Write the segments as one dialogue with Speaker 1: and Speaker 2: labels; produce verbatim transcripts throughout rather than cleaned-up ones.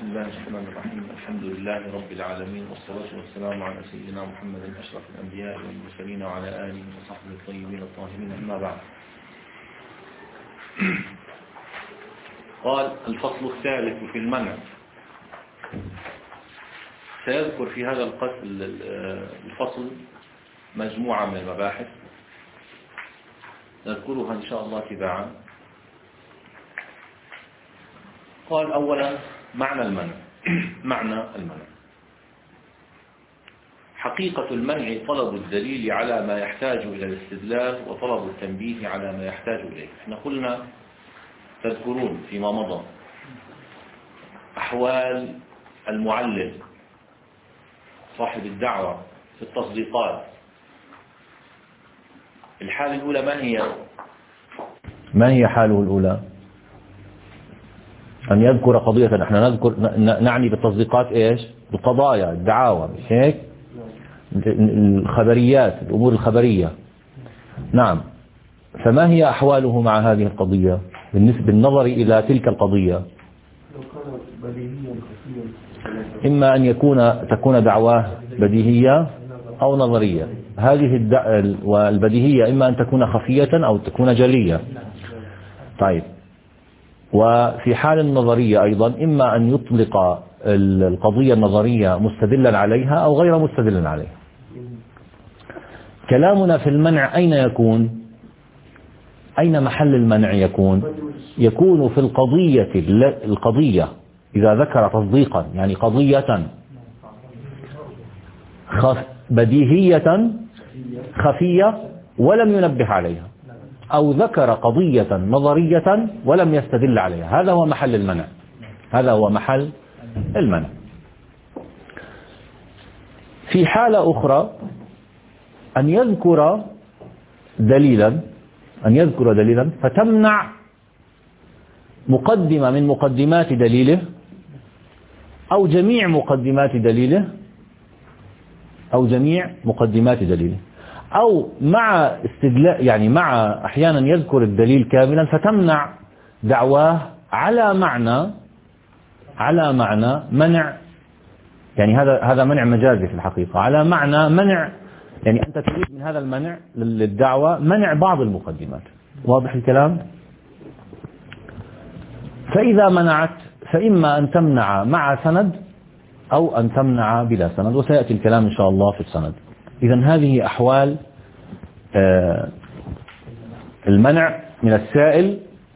Speaker 1: بسم الله الرحمن الرحيم. الحمد لله رب العالمين، والصلاة والسلام على سيدنا محمد أشرف الأنبياء والمرسلين وعلى آله وصحبه الطيبين الطاهرين، أما بعد. قال: الفصل الثالث في المنع. سيذكر في هذا الفصل مجموعة من المباحث نذكرها إن شاء الله تباعا. قال: أولا معنى المنع. معنى المنع حقيقة المنع طلب الدليل على ما يحتاج إلى الاستدلال، وطلب التنبيه على ما يحتاج إليه. احنا قلنا تذكرون فيما مضى أحوال المعلل صاحب الدعوة في التصديقات. الحالة الأولى ما هي؟
Speaker 2: ما هي حاله الأولى؟ أن يذكر قضية. احنا نذكر نعني بالتصديقات ايش؟ القضايا، الدعاوى، مش هيك؟ الخبريات، الأمور الخبرية. نعم. فما هي أحواله مع هذه القضية بالنسبة بالنظر إلى تلك القضية؟ إما أن يكون تكون دعواه بديهية أو نظرية. هذه البديهية إما أن تكون خفية أو تكون جلية. طيب، وفي حال النظرية أيضا إما أن يطلق القضية النظرية مستدلا عليها أو غير مستدلا عليها. كلامنا في المنع أين يكون؟ أين محل المنع يكون؟ يكون في القضية القضية إذا ذكر تصديقا، يعني قضية بديهية خفية ولم ينبه عليها، أو ذكر قضية نظرية ولم يستدل عليها. هذا هو محل المنع. هذا هو محل المنع. في حالة أخرى أن يذكر دليلا أن يذكر دليلا فتمنع مقدمة من مقدمات دليله أو جميع مقدمات دليله أو جميع مقدمات دليله أو مع استدلاء، يعني مع أحيانا يذكر الدليل كاملا فتمنع دعواه على معنى على معنى منع، يعني هذا هذا منع مجازي في الحقيقة، على معنى منع، يعني أنت تريد من هذا المنع للدعوة منع بعض المقدمات. واضح الكلام؟ فإذا منعت فإما أن تمنع مع سند أو أن تمنع بلا سند، وسيأتي الكلام إن شاء الله في السند. إذن هذه أحوال المنع من السائل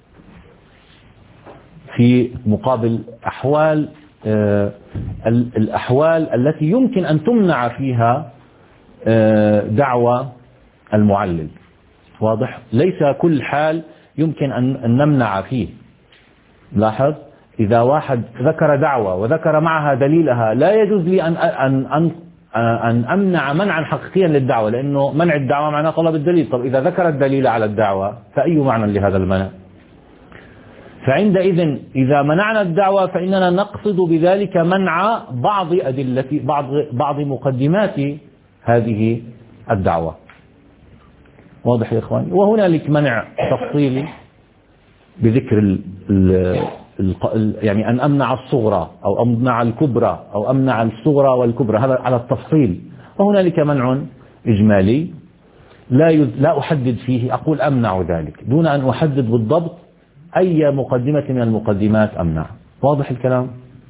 Speaker 2: في مقابل أحوال الأحوال التي يمكن أن تمنع فيها دعوة المعلل. واضح؟ ليس كل حال يمكن أن نمنع فيه. لاحظ، إذا واحد ذكر دعوة وذكر معها دليلها لا يجوز لي أن أن أن أن أمنع منعا حقيقيا للدعوة، لأنه منع الدعوة معناه طلب الدليل. طب إذا ذكر الدليل على الدعوة فأي معنى لهذا المنع؟ فعندئذ إذا منعنا الدعوة فإننا نقصد بذلك منع بعض أدلة بعض بعض مقدمات هذه الدعوة. واضح يا إخواني؟ وهنالك منع تفصيلي بذكر ال ال يعني أن أمنع الصغرى أو أمنع الكبرى أو أمنع الصغرى والكبرى، هذا على التفصيل. وهنالك منع إجمالي لا لا أحدد فيه، أقول أمنع ذلك دون أن أحدد بالضبط أي مقدمة من المقدمات أمنع. واضح الكلام؟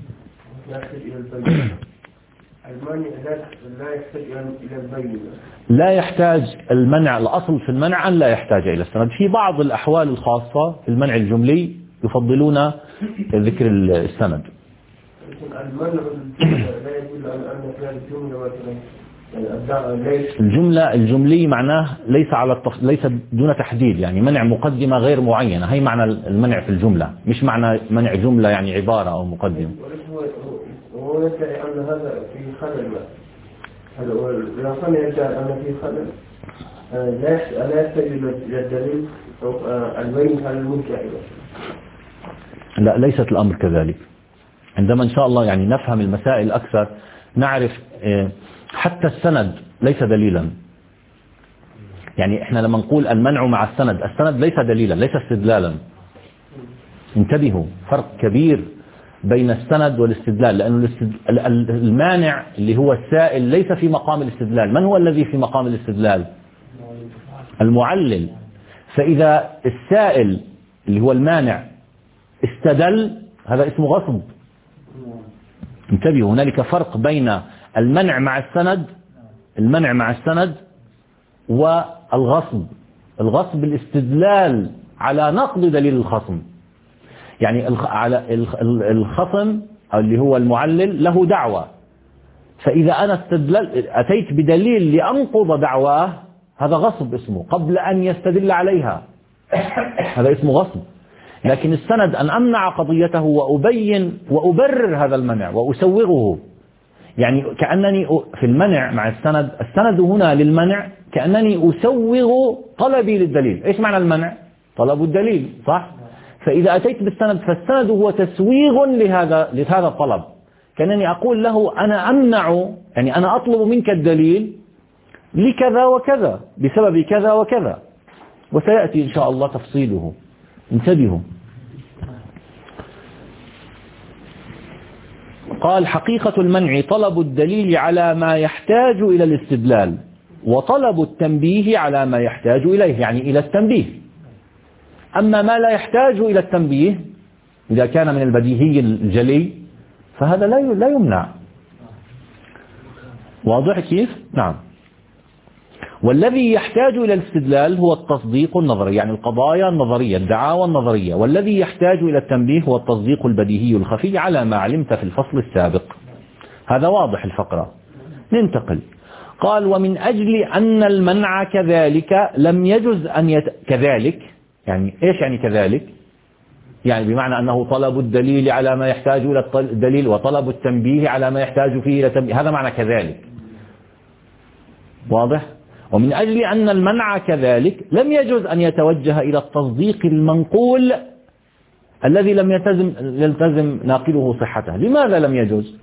Speaker 2: لا يحتاج المنع، الأصل في المنع أن لا يحتاج إلى السند. في بعض الأحوال الخاصة في المنع الجملي يفضلون ذكر السند. الجملة الجملي معناه ليس على التف... ليس دون تحديد، يعني منع مقدمة غير معينة. هي معنى المنع في الجملة، مش معنى منع جملة يعني عبارة أو مقدمة.
Speaker 3: هو يدعي أن هذا في خلل. هذا هو الرسول يدعي أن في خلل، لا يحتاج إلى الدليل أو البين على المنكر.
Speaker 2: لا، ليست الأمر كذلك. عندما إن شاء الله يعني نفهم المسائل أكثر نعرف حتى السند ليس دليلا. يعني إحنا لما نقول المنع مع السند، السند ليس دليلا، ليس استدلالا. انتبهوا، فرق كبير بين السند والاستدلال، لأن المانع اللي هو السائل ليس في مقام الاستدلال. من هو الذي في مقام الاستدلال؟ المعلل. فإذا السائل اللي هو المانع استدل هذا اسمه غصب. انتبهوا، هنالك فرق بين المنع مع السند المنع مع السند والغصب. الغصب الاستدلال على نقض دليل الخصم، يعني على الخصم اللي هو المعلل له دعوة، فإذا أنا استدلل أتيت بدليل لأنقض دعواه هذا غصب اسمه قبل أن يستدل عليها، هذا اسمه غصب. لكن السند أن أمنع قضيته وأبين وأبرر هذا المنع وأسوغه، يعني كأنني في المنع مع السند، السند هنا للمنع كأنني أسوغ طلبي للدليل. إيش معنى المنع؟ طلب الدليل، صح؟ فإذا أتيت بالسند فالسند هو تسويغ لهذا لهذا الطلب، كأنني أقول له أنا أمنع، يعني أنا أطلب منك الدليل لكذا وكذا بسبب كذا وكذا، وسيأتي إن شاء الله تفصيله. انتبهوا. قال حقيقة المنع طلب الدليل على ما يحتاج إلى الاستدلال، وطلب التنبيه على ما يحتاج إليه، يعني إلى التنبيه. أما ما لا يحتاج إلى التنبيه إذا كان من البديهي الجلي فهذا لا لا يمنع. واضح كيف؟ نعم. والذي يحتاج إلى الاستدلال هو التصديق النظري، يعني القضايا النظرية، الدعاوى النظرية. والذي يحتاج إلى التنبيه هو التصديق البديهي الخفي على ما علمت في الفصل السابق. هذا واضح الفقرة. ننتقل. قال ومن أجل أن المنع كذلك لم يجز أن يت... كذلك يعني إيش يعني كذلك؟ يعني بمعنى أنه طلب الدليل على ما يحتاج إلى الدليل وطلب التنبيه على ما يحتاج فيه إلى التنبيه، هذا معنى كذلك. واضح؟ ومن أجل أن المنع كذلك لم يجوز أن يتوجه إلى التصديق المنقول الذي لم يلتزم يلتزم ناقله صحته. لماذا لم يجوز؟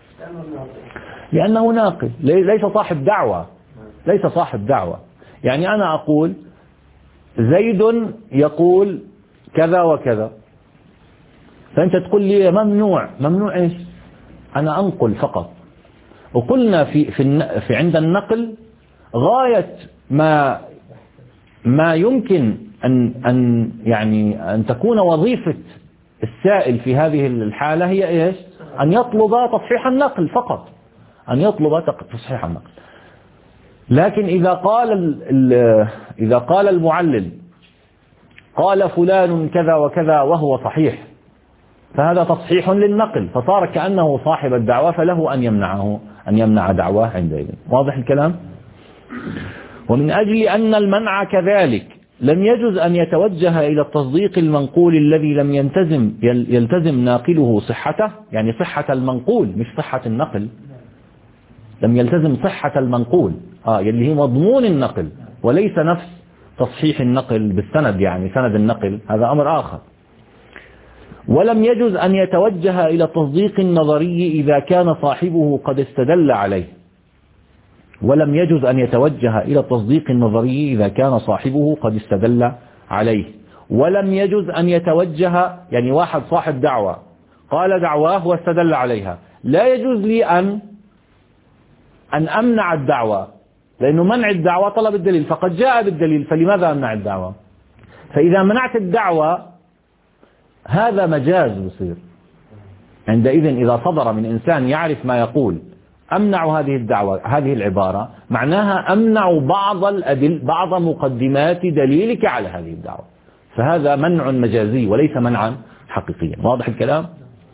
Speaker 2: لأنه ناقل، ليس صاحب دعوة ليس صاحب دعوة. يعني أنا أقول زيد يقول كذا وكذا، فأنت تقول لي ممنوع. ممنوع إيش؟ أنا أنقل فقط. وقلنا في في, في عند النقل غاية ما ما يمكن أن أن يعني أن تكون وظيفة السائل في هذه الحالة هي إيش؟ أن يطلب تصحيح النقل فقط، أن يطلب تصحيح النقل. لكن إذا قال إذا قال المعلل قال فلان كذا وكذا وهو صحيح، فهذا تصحيح للنقل، فصار كأنه صاحب الدعوة، فله أن يمنعه أن يمنع دعواه عندئذ. واضح الكلام؟ ومن أجل أن المنع كذلك لم يجز أن يتوجه إلى التصديق المنقول الذي لم يلتزم يلتزم ناقله صحته، يعني صحة المنقول مش صحة النقل. لم يلتزم صحة المنقول آه اللي هي مضمون النقل، وليس نفس تصحيح النقل بالسند، يعني سند النقل هذا أمر آخر. ولم يجز أن يتوجه إلى التصديق النظري إذا كان صاحبه قد استدل عليه. ولم يجز أن يتوجه إلى التصديق النظري إذا كان صاحبه قد استدل عليه. ولم يجز أن يتوجه، يعني واحد صاحب دعوة قال دعواه واستدل عليها، لا يجوز لي أن أن أمنع الدعوة، لأنه منع الدعوة طلب الدليل، فقد جاء بالدليل، فلماذا أمنع الدعوة؟ فإذا منعت الدعوة هذا مجاز يصير. عندئذ إذا صدر من إنسان يعرف ما يقول أمنع هذه الدعوة، هذه العبارة معناها أمنع بعض الأدل بعض مقدمات دليلك على هذه الدعوة، فهذا منع مجازي وليس منعا حقيقيا. واضح الكلام؟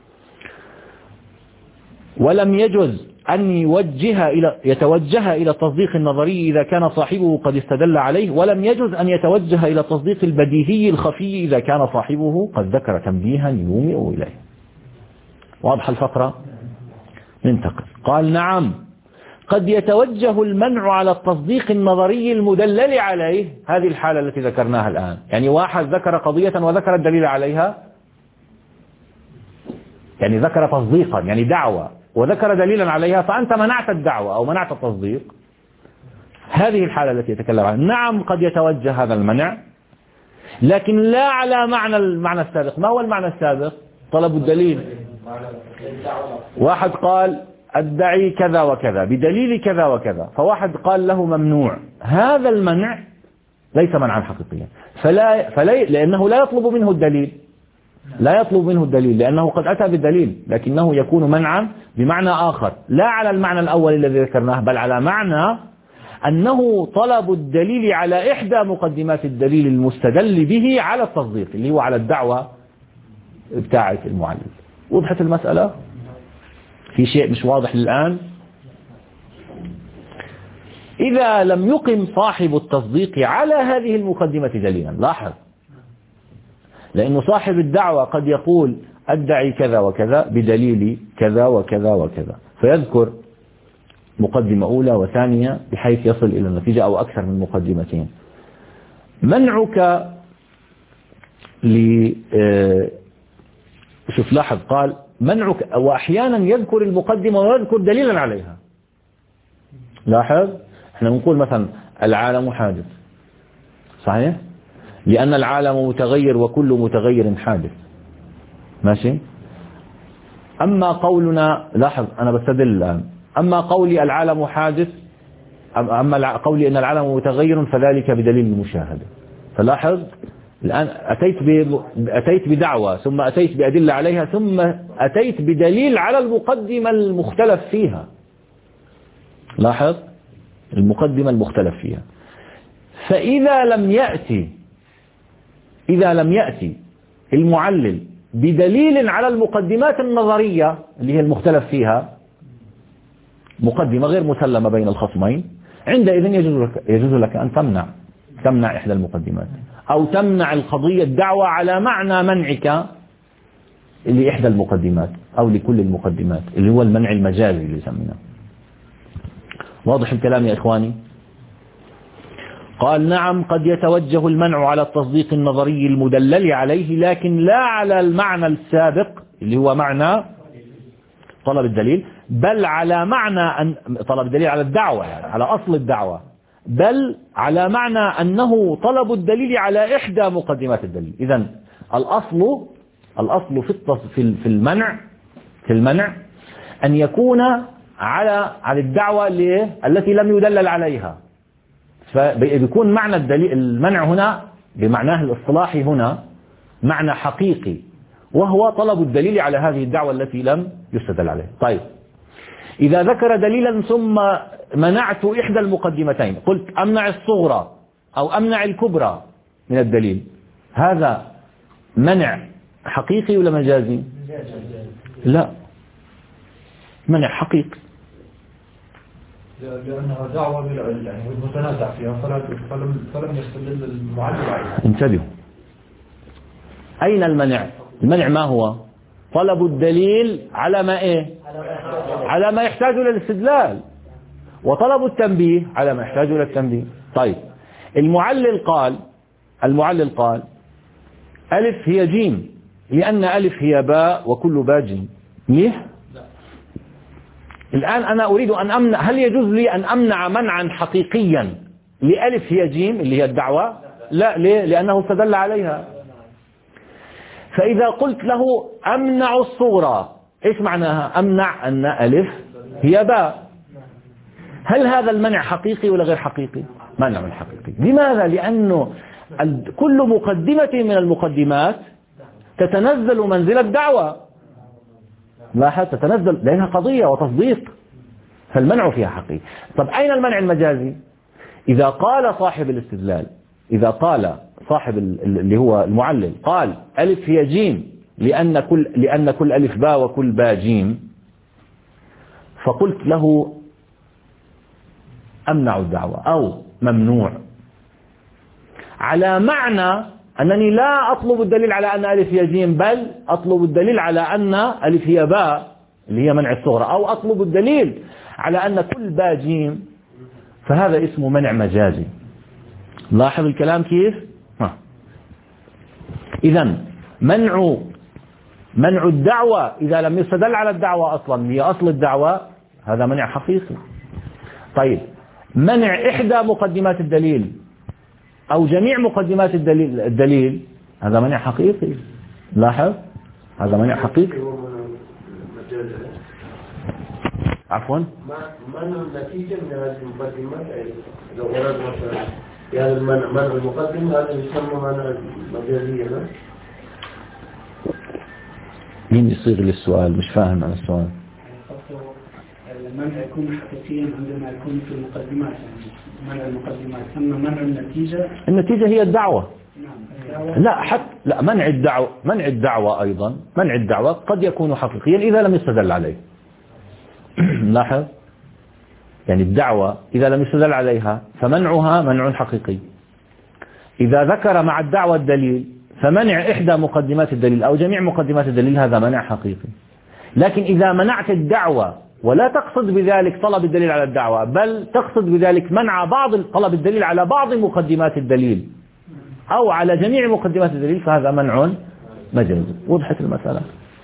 Speaker 2: ولم يجوز أن يوجه إلى يتوجه إلى التصديق النظري إذا كان صاحبه قد استدل عليه، ولم يجوز أن يتوجه إلى التصديق البديهي الخفي إذا كان صاحبه قد ذكر تنبيها يومئ إليه. واضح الفقرة؟ ننتقل. قال نعم قد يتوجه المنع على التصديق النظري المدلل عليه، هذه الحالة التي ذكرناها الآن، يعني واحد ذكر قضية وذكر الدليل عليها، يعني ذكر تصديقا يعني دعوة وذكر دليلا عليها، فأنت منعت الدعوة أو منعت التصديق، هذه الحالة التي يتكلم عنها. نعم قد يتوجه هذا المنع، لكن لا على معنى المعنى السابق. ما هو المعنى السابق؟ طلب الدليل. واحد قال أدعي كذا وكذا بدليل كذا وكذا، فواحد قال له ممنوع. هذا المنع ليس منعا حقيقيا، فلا فلا لأنه لا يطلب منه الدليل، لا يطلب منه الدليل لأنه قد أتى بالدليل، لكنه يكون منعا بمعنى آخر، لا على المعنى الأول الذي ذكرناه، بل على معنى أنه طلب الدليل على إحدى مقدمات الدليل المستدل به على التصديق، اللي هو على الدعوة بتاعة المعلل. وضحت المسألة؟ في شيء مش واضح الآن؟ إذا لم يقم صاحب التصديق على هذه المقدمة دليلا، لاحظ، لأن صاحب الدعوة قد يقول أدعي كذا وكذا بدليل كذا وكذا وكذا، فيذكر مقدمة أولى وثانية بحيث يصل إلى النتيجة أو أكثر من مقدمتين. منعك ل شوف لاحظ، قال منعك، وأحيانا يذكر المقدمة ويذكر دليلا عليها. لاحظ، احنا بنقول مثلا العالم حادث، صحيح؟ لأن العالم متغير وكل متغير حادث، ماشي؟ أما قولنا، لاحظ أنا بستدل الآن، أما قولي العالم حادث، أما قولي أن العالم متغير فذلك بدليل المشاهدة. فلاحظ الآن أتيت أتيت بدعوة، ثم أتيت بأدلة عليها، ثم أتيت بدليل على المقدمة المختلف فيها. لاحظ المقدمة المختلف فيها. فإذا لم يأتي إذا لم يأتي المعلل بدليل على المقدمات النظرية اللي هي المختلف فيها، مقدمة غير مسلمة بين الخصمين، عندئذ يجوز لك, يجوز لك أن تمنع تمنع إحدى المقدمات، أو تمنع القضية الدعوة على معنى منعك لإحدى المقدمات أو لكل المقدمات، اللي هو المنع المجازي اللي يسمونه. واضح الكلام يا إخواني؟ قال نعم، قد يتوجه المنع على التصديق النظري المدلل عليه، لكن لا على المعنى السابق اللي هو معنى طلب الدليل، بل على معنى أن طلب الدليل على الدعوة، يعني على أصل الدعوة، بل على معنى أنه طلب الدليل على إحدى مقدمات الدليل. إذن الأصل الأصل في في المنع في المنع أن يكون على على الدعوة التي لم يدلل عليها، فبيكون معنى الدليل المنع هنا بمعناه الاصطلاحي هنا معنى حقيقي، وهو طلب الدليل على هذه الدعوة التي لم يستدل عليها. طيب، إذا ذكر دليلا ثم منعت إحدى المقدمتين، قلت أمنع الصغرى أو أمنع الكبرى من الدليل، هذا منع حقيقي ولا مجازي؟ لا، منع حقيقي،
Speaker 4: لأنها دعوة يعني متنازع فيها، فلم فلم يستدل المعلل عليها.
Speaker 2: انتبهوا، أين المنع؟ المنع ما هو؟ طلب الدليل على ما إيه؟ على ما يحتاج إلى الاستدلال، وطلب التنبيه على ما يحتاج إلى التنبيه. طيب، المعلل قال المعلل قال ألف هي جيم، لأن ألف هي باء وكل باء جيم. ليه؟ الآن أنا أريد أن أمنع، هل يجوز لي أن أمنع منعا حقيقيا لألف هي جيم اللي هي الدعوة؟ لا، ليه؟ لأنه استدل عليها. فإذا قلت له أمنع الصغرى، إيش معناها؟ أمنع أن ألف هي باء. هل هذا المنع حقيقي ولا غير حقيقي؟ منع حقيقي. لماذا؟ لأنه كل مقدمة من المقدمات تتنزل منزل الدعوة، لاحظ، تتنزل لأنها قضية وتصديق، فالمنع فيها حقيقي. طب أين المنع المجازي؟ إذا قال صاحب الاستدلال، إذا قال صاحب اللي هو المعلل قال ألف هي جيم لأن كل لأن كل ألف باء وكل باء جيم، فقلت له أمنع الدعوة أو ممنوع، على معنى أنني لا أطلب الدليل على أن ألف هي جيم، بل أطلب الدليل على أن ألف هي باء اللي هي منع الصغرى، أو أطلب الدليل على أن كل باء جيم، فهذا اسمه منع مجازي. لاحظ الكلام كيف؟ إذن منع منع الدعوة إذا لم يستدل على الدعوة أصلا، هي أصل الدعوة، هذا منع حقيقي. طيب، منع إحدى مقدمات الدليل أو جميع مقدمات الدليل, الدليل هذا منع حقيقي. لاحظ، هذا منع حقيقي. عفوا
Speaker 3: ما منع النتيجة من هذه المقدمات. لو أراد مثلا يعني المنع منع المقدم هذا يسمى منع مجازية.
Speaker 2: مين يصيغ لي السؤال؟ مش فاهم عن السؤال.
Speaker 5: المنع يكون حقيقيا عندما يكون في المقدمات، يعني منع المقدمات. أما منع النتيجة،
Speaker 2: النتيجة هي الدعوة.
Speaker 5: نعم.
Speaker 2: لا حتى لا منع الدعوة منع الدعوة أيضا منع الدعوة قد يكون حقيقيا إذا لم يستدل عليه. لاحظ يعني الدعوة إذا لم يستدل عليها فمنعها منع حقيقي. إذا ذكر مع الدعوة الدليل فمنع إحدى مقدمات الدليل أو جميع مقدمات الدليل هذا منع حقيقي. لكن إذا منعت الدعوة ولا تقصد بذلك طلب الدليل على الدعوة، بل تقصد بذلك منع بعض طلب الدليل على بعض مقدمات الدليل أو على جميع مقدمات الدليل، فهذا منع مجازي. وضحت المسألة؟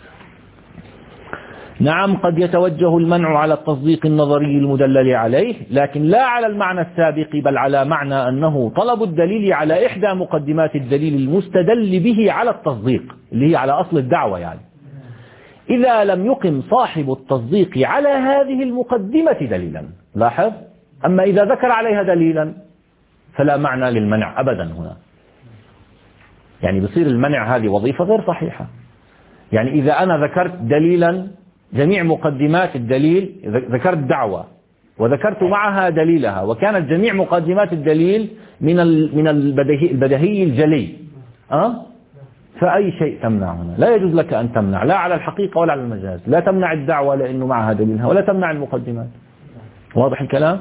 Speaker 2: نعم، قد يتوجه المنع على التصديق النظري المدلل عليه، لكن لا على المعنى السابق، بل على معنى أنه طلب الدليل على إحدى مقدمات الدليل المستدل به على التصديق، اللي هي على أصل الدعوة يعني، إذا لم يقم صاحب التصديق على هذه المقدمة دليلا. لاحظ، أما إذا ذكر عليها دليلا فلا معنى للمنع أبدا هنا. يعني بصير المنع هذه وظيفة غير صحيحة. يعني إذا أنا ذكرت دليلا جميع مقدمات الدليل، ذكرت دعوة وذكرت معها دليلها، وكانت جميع مقدمات الدليل من من البديهي, البديهي الجلي، أه؟ فأي شيء تمنع هنا. لا يجوز لك أن تمنع، لا على الحقيقة ولا على المجاز. لا تمنع الدعوة لأنه معها دليلها، ولا تمنع المقدمات. واضح الكلام؟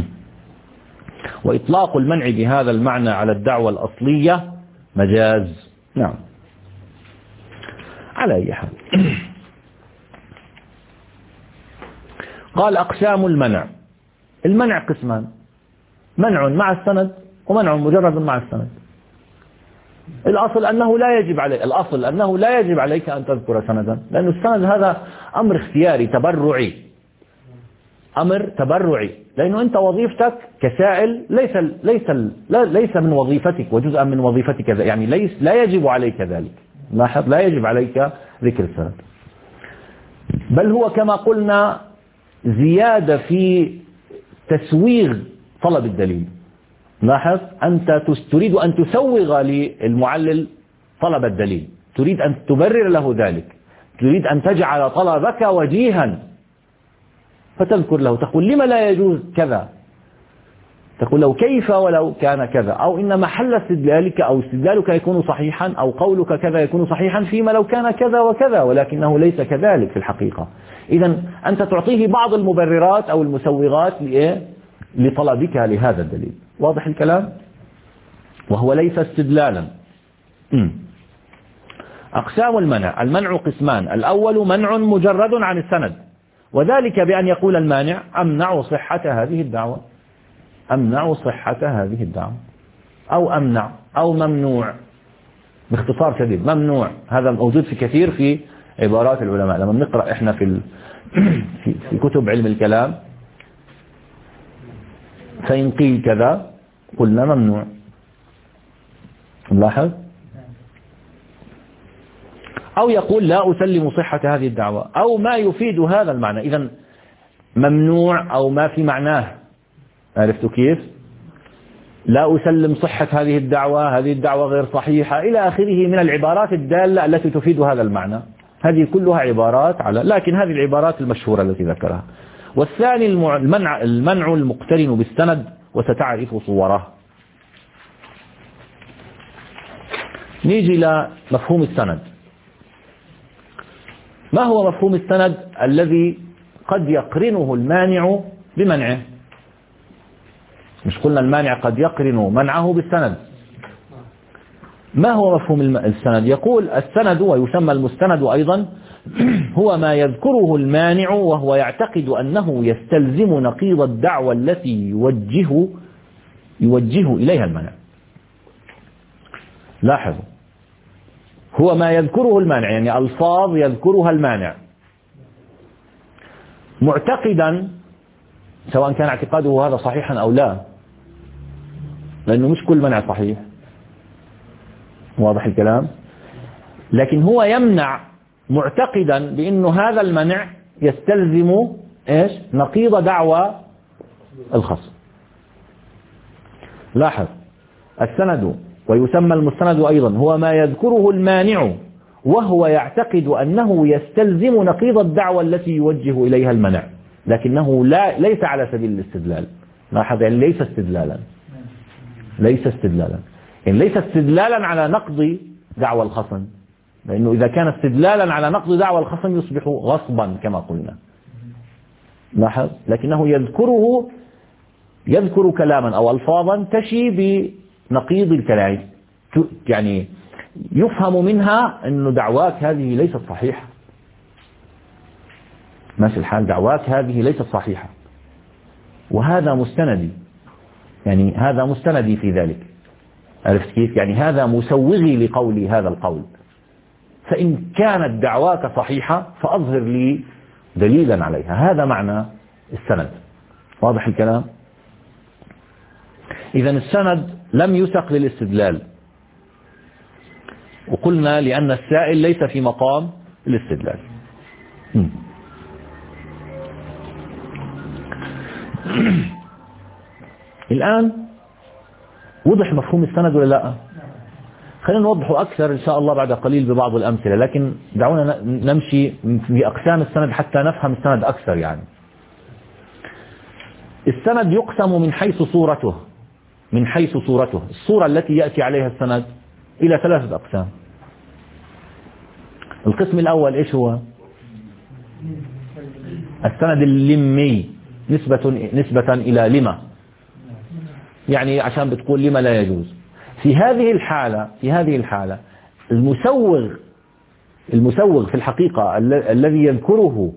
Speaker 2: وإطلاق المنع بهذا المعنى على الدعوة الأصلية مجاز. نعم. على أي حال، قال أقسام المنع. المنع قسمان: منع مع السند ومنع مجرد مع السند. الأصل أنه لا يجب عليك الأصل أنه لا يجب عليك أن تذكر سندا، لأن السند هذا أمر اختياري تبرعي، أمر تبرعي، لأنه أنت وظيفتك كسائل ليس ليس ليس من وظيفتك وجزءا من وظيفتك، يعني ليس لا يجب عليك ذلك. لاحظ، لا يجب عليك ذكر السند، بل هو كما قلنا زيادة في تسويغ طلب الدليل. لاحظ، أنت تريد أن تسوغ للمعلل طلب الدليل، تريد أن تبرر له ذلك، تريد أن تجعل طلبك وجيها، فتذكر له تقول لما لا يجوز كذا، تقول له كيف ولو كان كذا، أو إن محل استدلالك أو استدلالك يكون صحيحا، أو قولك كذا يكون صحيحا فيما لو كان كذا وكذا، ولكنه ليس كذلك في الحقيقة. إذن أنت تعطيه بعض المبررات أو المسوغات لطلبك لهذا الدليل. واضح الكلام؟ وهو ليس استدلالا. أقسام المنع: المنع قسمان: الأول منع مجرد عن السند، وذلك بأن يقول المانع: أمنع صحة هذه الدعوة، أمنع صحة هذه الدعوة، أو أمنع أو ممنوع. باختصار شديد، ممنوع هذا موجود في كثير في عبارات العلماء. لما نقرأ إحنا في في, في كتب علم الكلام، فإن قيل كذا قلنا ممنوع. نلاحظ، أو يقول لا أسلم صحة هذه الدعوة، أو ما يفيد هذا المعنى. إذن ممنوع أو ما في معناه. عرفت كيف؟ لا أسلم صحة هذه الدعوة، هذه الدعوة غير صحيحة، إلى آخره من العبارات الدالة التي تفيد هذا المعنى. هذه كلها عبارات على، لكن هذه العبارات المشهورة التي ذكرها. والثاني المنع المنع المقترن بالسند، وستعرف صوره. نيجي إلى مفهوم السند. ما هو مفهوم السند الذي قد يقرنه المانع بمنعه؟ مش قلنا المانع قد يقرن منعه بالسند؟ ما هو مفهوم السند؟ يقول السند ويسمى المستند أيضا هو ما يذكره المانع وهو يعتقد أنه يستلزم نقيض الدعوة التي يوجه يوجه إليها المانع. لاحظوا، هو ما يذكره المانع، يعني ألفاظ يذكرها المانع معتقدا، سواء كان اعتقاده هذا صحيحا أو لا، لأنه مش كل منع صحيح. واضح الكلام؟ لكن هو يمنع معتقدا بأنه هذا المنع يستلزم إيش نقيض دعوى الخصم. لاحظ السند ويسمى المستند أيضا هو ما يذكره المانع وهو يعتقد أنه يستلزم نقيض الدعوى التي يوجه إليها المنع، لكنه لا ليس على سبيل الاستدلال. لاحظ يعني ليس استدلالا، ليس استدلالا يعني ليس استدلالا على نقض دعوى الخصم، لأنه إذا كان استدلالا على نقض دعوى الخصم يصبح غصبا كما قلنا. لاحظ لكنه يذكره يذكر كلاما أو ألفاظا تشي بنقيض الكلام، يعني يفهم منها أن دعواك هذه ليست صحيحة، ماشي الحال، دعواك هذه ليست صحيحة، وهذا مستندي، يعني هذا مستندي في ذلك. عرفت كيف؟ يعني هذا مسوغي لقولي هذا القول، فإن كانت دعواك صحيحة فأظهر لي دليلا عليها. هذا معنى السند. واضح الكلام؟ إذا السند لم يسق للاستدلال، وقلنا لأن السائل ليس في مقام الاستدلال. الآن وضح مفهوم السند ولا لا؟ خلينا نوضحه أكثر إن شاء الله بعد قليل ببعض الأمثلة، لكن دعونا نمشي في أقسام السند حتى نفهم السند أكثر. يعني السند يقسم من حيث صورته، من حيث صورته الصورة التي يأتي عليها السند إلى ثلاثة أقسام. القسم الأول إيش هو؟ السند اللمي، نسبة نسبة إلى لما، يعني عشان بتقول لما لا يجوز. في هذه الحالة في هذه الحالة المسوغ المسوغ في الحقيقة الذي يذكره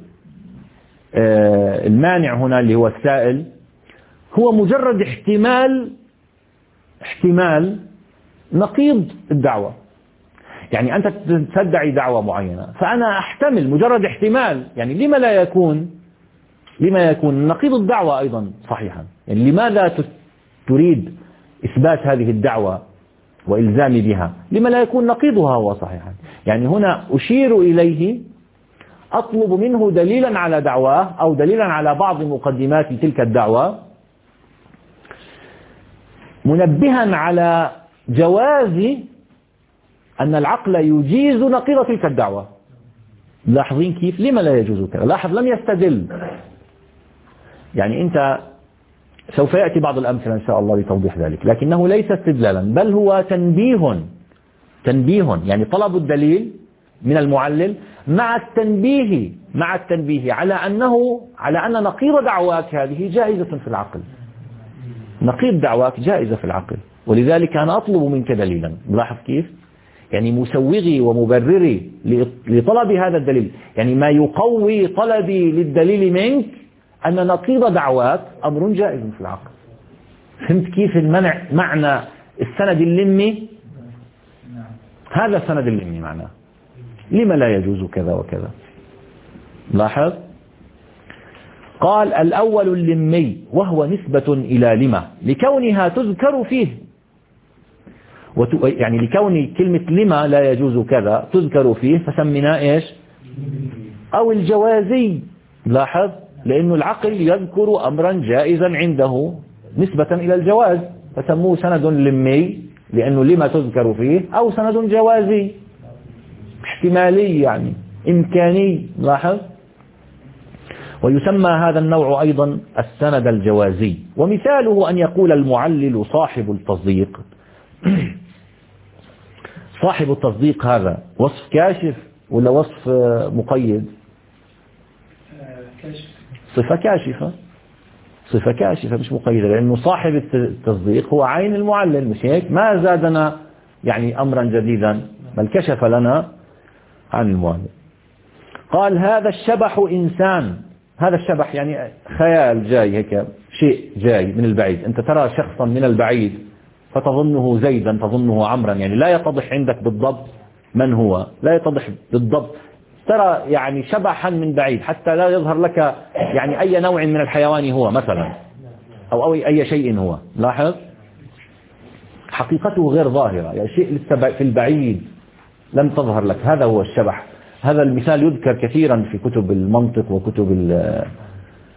Speaker 2: المانع هنا اللي هو السائل هو مجرد احتمال احتمال نقيض الدعوة. يعني أنت تدعي دعوة معينة، فأنا أحتمل مجرد احتمال، يعني لما لا يكون لما يكون نقيض الدعوة أيضا صحيحا. يعني لماذا تريد إثبات هذه الدعوة وإلزام بها؟ لما لا يكون نقيضها هو صحيحا؟ يعني هنا أشير إليه، أطلب منه دليلا على دعواه أو دليلا على بعض مقدمات تلك الدعوة، منبها على جواز أن العقل يجيز نقيض تلك الدعوة. لاحظين كيف؟ لما لا يجوز كذا؟ لاحظ لم يستدل. يعني أنت سوف يأتي بعض الأمثلة إن شاء الله لتوضيح ذلك، لكنه ليس استدلالا بل هو تنبيه تنبيه يعني طلب الدليل من المعلل مع التنبيه مع التنبيه على أنه على أن نقيض دعواك هذه جائزة في العقل. نقيض دعواك جائزة في العقل، ولذلك أنا أطلب منك دليلا. لاحظ كيف؟ يعني مسوغي ومبرري لطلب هذا الدليل، يعني ما يقوي طلبي للدليل منك أن نقيض دعواك أمر جائز في العقل. فهمت كيف المنع معنى السند اللمي؟ هذا السند اللمي معناه لما لا يجوز كذا وكذا. لاحظ قال الأول اللمي وهو نسبة إلى لما لكونها تذكر فيه، يعني لكون كلمة لما لا يجوز كذا تذكر فيه فسميناه إيش؟ أو الجوازي. لاحظ لأن العقل يذكر أمرا جائزا عنده نسبة إلى الجواز فسموه سند لمي لأنه لما تذكر فيه، أو سند جوازي احتمالي يعني إمكاني. لاحظ ويسمى هذا النوع أيضا السند الجوازي. ومثاله أن يقول المعلل صاحب التصديق. صاحب التصديق هذا وصف كاشف ولا وصف مقيد؟ صفة كاشفة، صفة كاشفة مش مقيدة، لأنه صاحب التصديق هو عين المعلل، مش هيك؟ ما زادنا يعني أمرا جديدا بل كشف لنا عن المعلل. قال هذا الشبح إنسان. هذا الشبح يعني خيال جاي هيك، شيء جاي من البعيد، أنت ترى شخصا من البعيد فتظنه زيدا تظنه عمرا، يعني لا يتضح عندك بالضبط من هو، لا يتضح بالضبط، ترى يعني شبحا من بعيد حتى لا يظهر لك يعني أي نوع من الحيوان هو مثلا أو, أو أي شيء هو. لاحظ حقيقته غير ظاهرة، يعني شيء لسه في البعيد لم تظهر لك، هذا هو الشبح. هذا المثال يذكر كثيرا في كتب المنطق وكتب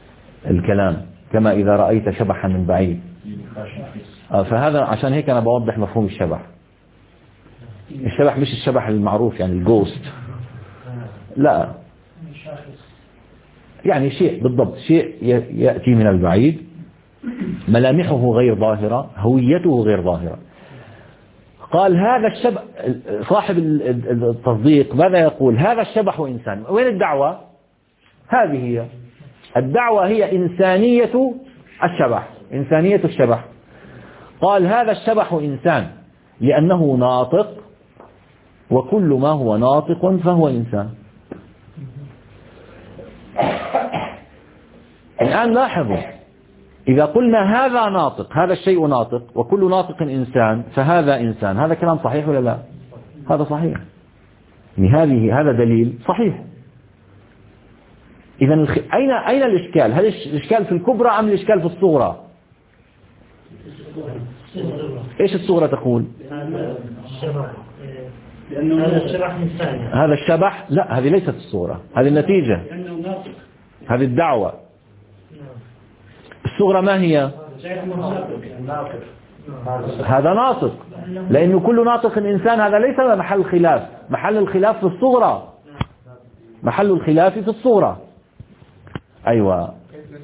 Speaker 2: الكلام، كما إذا رأيت شبحا من بعيد. فهذا عشان هيك أنا بوضح مفهوم الشبح. الشبح مش الشبح المعروف يعني الجوست، لا، يعني شيء بالضبط، شيء يأتي من البعيد، ملامحه غير ظاهرة، هويته غير ظاهرة. قال هذا الشبح، صاحب التصديق ماذا يقول؟ هذا الشبح إنسان. وين الدعوة؟ هذه هي الدعوة، هي إنسانية الشبح، إنسانية الشبح. قال هذا الشبح إنسان لأنه ناطق، وكل ما هو ناطق فهو إنسان. الآن لاحظوا، إذا قلنا هذا ناطق، هذا الشيء ناطق، وكل ناطق إنسان، فهذا إنسان، هذا كلام صحيح ولا لا؟ هذا صحيح، يعني هذه هذا دليل صحيح. إذا أين أين الإشكال؟ هل الإشكال في الكبرى أم الإشكال في الصغرى؟ إيش الصغرى تقول؟ هذا الشبح، لا، هذه ليست الصغرى، هذه النتيجة، هذه الدعوة. الصغرى ما هي؟ هذا ناطق، لأنه كل ناطق إنسان، هذا ليس محل خلاف، محل الخلاف في الصغرى، محل الخلاف في الصغرى. أيوة،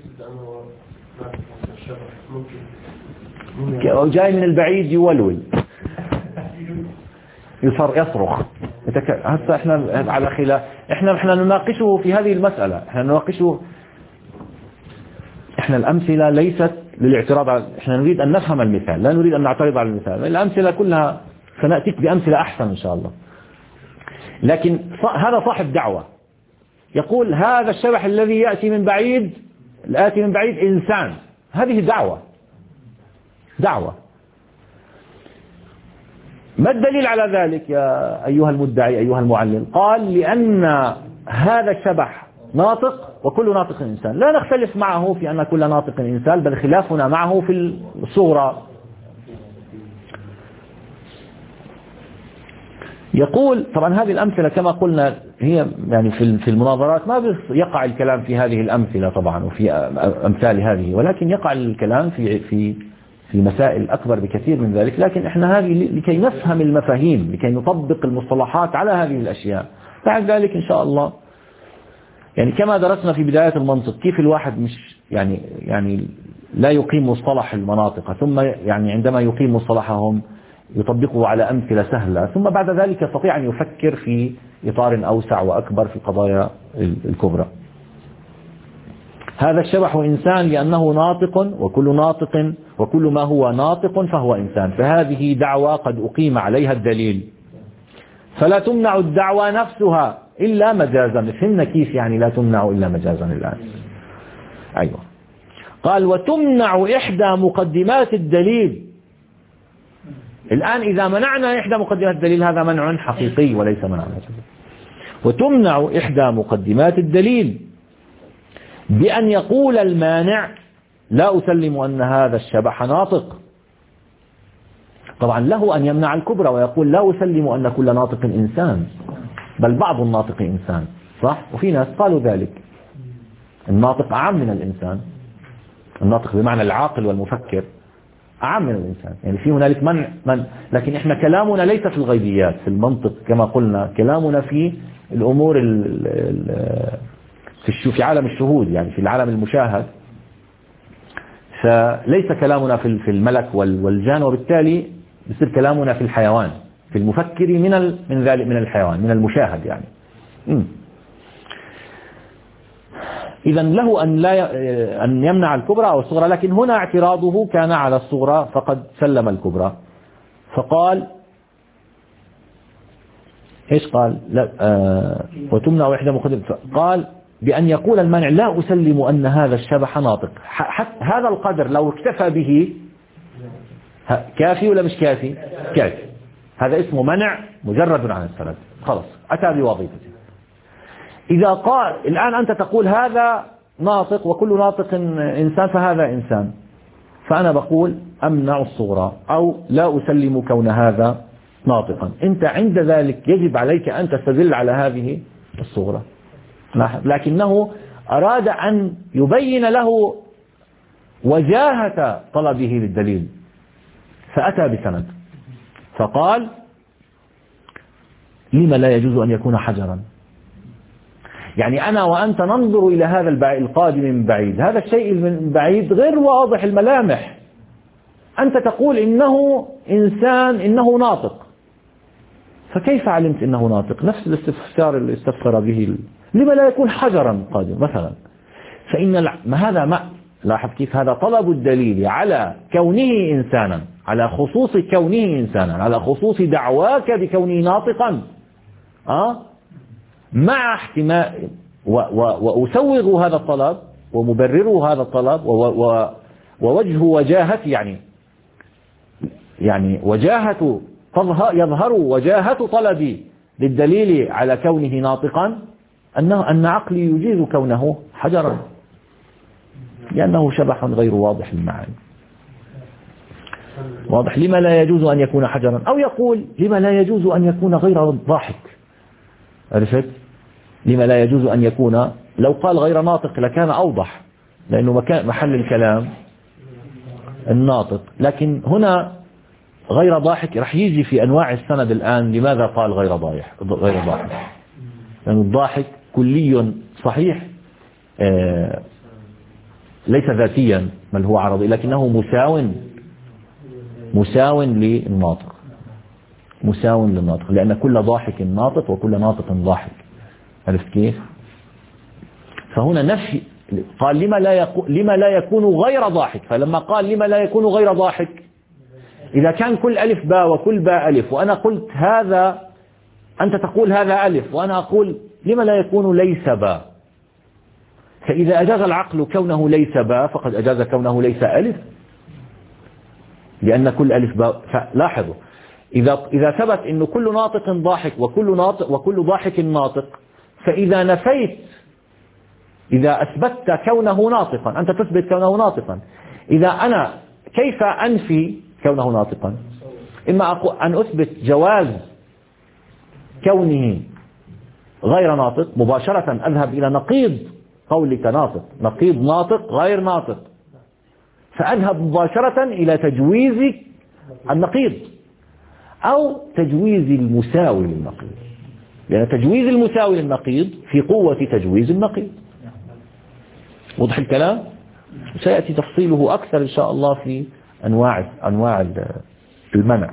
Speaker 2: جاي من البعيد يولول، يصر يصرخ. هسه احنا على خلاف، احنا احنا نناقشه في هذه المسألة، احنا نناقشه، احنا الأمثلة ليست للاعتراض على، احنا نريد أن نفهم المثال، لا نريد أن نعترض على المثال. الأمثلة كلها سنأتيك بأمثلة أحسن إن شاء الله. لكن هذا صاحب دعوة يقول هذا الشبح الذي يأتي من بعيد، الآتي من بعيد إنسان، هذه دعوة، دعوة. ما الدليل على ذلك يا أيها المدعي أيها المعلم؟ قال لأن هذا الشبح ناطق، وكل ناطق إنسان. لا نختلف معه في أن كل ناطق إنسان، بل خلافنا معه في الصورة. يقول طبعا هذه الأمثلة كما قلنا هي يعني في في المناظرات ما يقع الكلام في هذه الأمثلة طبعا وفي أمثال هذه، ولكن يقع الكلام في في في مسائل أكبر بكثير من ذلك. لكن احنا هذه لكي نفهم المفاهيم، لكي نطبق المصطلحات على هذه الأشياء. بعد ذلك إن شاء الله يعني كما درسنا في بداية المنطق، كيف الواحد مش يعني يعني لا يقيم مصطلح المناطق، ثم يعني عندما يقيم مصطلحهم يطبقه على أمثلة سهلة، ثم بعد ذلك يستطيع أن يفكر في إطار أوسع وأكبر في القضايا الكبرى. هذا الشبح إنسان لأنه ناطق، وكل ناطق وكل ما هو ناطق فهو إنسان. فهذه دعوة قد أقيم عليها الدليل، فلا تمنع الدعوة نفسها إلا مجازا. فهمنا كيف يعني لا تمنع إلا مجازا الآن؟ أيوة. قال وتمنع إحدى مقدمات الدليل. الآن إذا منعنا إحدى مقدمات الدليل هذا منع حقيقي وليس منع مجازي. وتمنع إحدى مقدمات الدليل بأن يقول المانع لا أسلم أن هذا الشبح ناطق. طبعا له أن يمنع الكبرى ويقول لا أسلم أن كل ناطق إنسان، بل بعض الناطق إنسان، صح؟ وفي ناس قالوا ذلك، الناطق أعم من الإنسان، الناطق بمعنى العاقل والمفكر أعم من الإنسان، يعني في هنالك منع من. لكن إحنا كلامنا ليس في الغيبيات، في المنطق كما قلنا، كلامنا في الأمور ال ال في في عالم الشهود، يعني في العالم المشاهد. فليس كلامنا في في الملك والجان، وبالتالي يصير كلامنا في الحيوان، في المفكر من من ذلك من الحيوان، من المشاهد يعني. إذا له أن لا أن يمنع الكبرى أو الصغرى، لكن هنا اعتراضه كان على الصغرى فقد سلم الكبرى. فقال إيش قال؟ لا آه وتمنع وحدة مقدمة. قال بأن يقول المانع لا أسلم أن هذا الشبح ناطق. حتى هذا القدر لو اكتفى به كافي ولا مش كافي؟ كافي. هذا اسمه منع مجرد عن السند، خلاص أتى بوظيفته. إذا قال الآن أنت تقول هذا ناطق وكل ناطق إنسان فهذا إنسان، فأنا بقول أمنع الصغرى أو لا أسلم كون هذا ناطقا. أنت عند ذلك يجب عليك أن تستدل على هذه الصغرى، لكنه أراد أن يبين له وجاهة طلبه للدليل، فأتى بسند فقال: لما لا يجوز أن يكون حجرا؟ يعني أنا وأنت ننظر إلى هذا القادم من بعيد، هذا الشيء من بعيد غير واضح الملامح، أنت تقول إنه إنسان، إنه ناطق، فكيف علمت إنه ناطق؟ نفس الاستفسار اللي استفسر به، لما لا يكون حجرا قادم مثلا؟ فإن ما هذا ما لاحظ كيف هذا طلب الدليل على كونه إنسانا، على خصوص كونه إنسانا، على خصوص دعواك بكونه ناطقا، أه؟ مع احتمال وأسوغ هذا الطلب ومبرر هذا الطلب ووجه وجاهة، يعني يعني وجاهة يظهر وجاهة طلبي للدليل على كونه ناطقا أنه أن عقلي يجيز كونه حجرا، لأنه شبح غير واضح المعاني. واضح؟ لما لا يجوز أن يكون حجرا؟ أو يقول: لما لا يجوز أن يكون غير ضاحك؟ عرفت؟ لما لا يجوز أن يكون، لو قال غير ناطق لكان أوضح، لأنه مكان محل الكلام الناطق، لكن هنا غير ضاحك رح يجي في أنواع السند الآن. لماذا قال غير ضاحك؟ غير ضاحك لأن الضاحك كلي صحيح، آه ليس ذاتيا بل هو عرضي، لكنه مساو مساو للناطق، مساو للناطق، لأن كل ضاحك ناطق وكل ناطق ضاحك. عرفت كيف؟ فهنا نفي، قال لما لا يكون لما لا يكون غير ضاحك، فلما قال لما لا يكون غير ضاحك، إذا كان كل ألف باء وكل باء ألف، وأنا قلت هذا، أنت تقول هذا ألف وأنا أقول لما لا يكون ليس باء، فإذا أجاز العقل كونه ليس باء فقد أجاز كونه ليس ألف، لأن كل ألف باء. فلاحظوا، إذا إذا ثبت إنه كل ناطق ضاحك وكل ناطق وكل ضاحك ناطق، فإذا نفيت، إذا أثبتت كونه ناطقا، أنت تثبت كونه ناطقا، إذا أنا كيف أنفي كونه ناطقا؟ إما أقول أن أثبت جواز كونه غير ناطق، مباشرة أذهب إلى نقيض قولك ناطق، نقيض ناطق غير ناطق، فأذهب مباشرة إلى تجويز النقيض أو تجويز المساوي للنقيض، لأن تجويز المساوي للنقيض في قوة تجويز النقيض. وضح الكلام؟ سيأتي تفصيله أكثر إن شاء الله في أنواع أنواع المنع،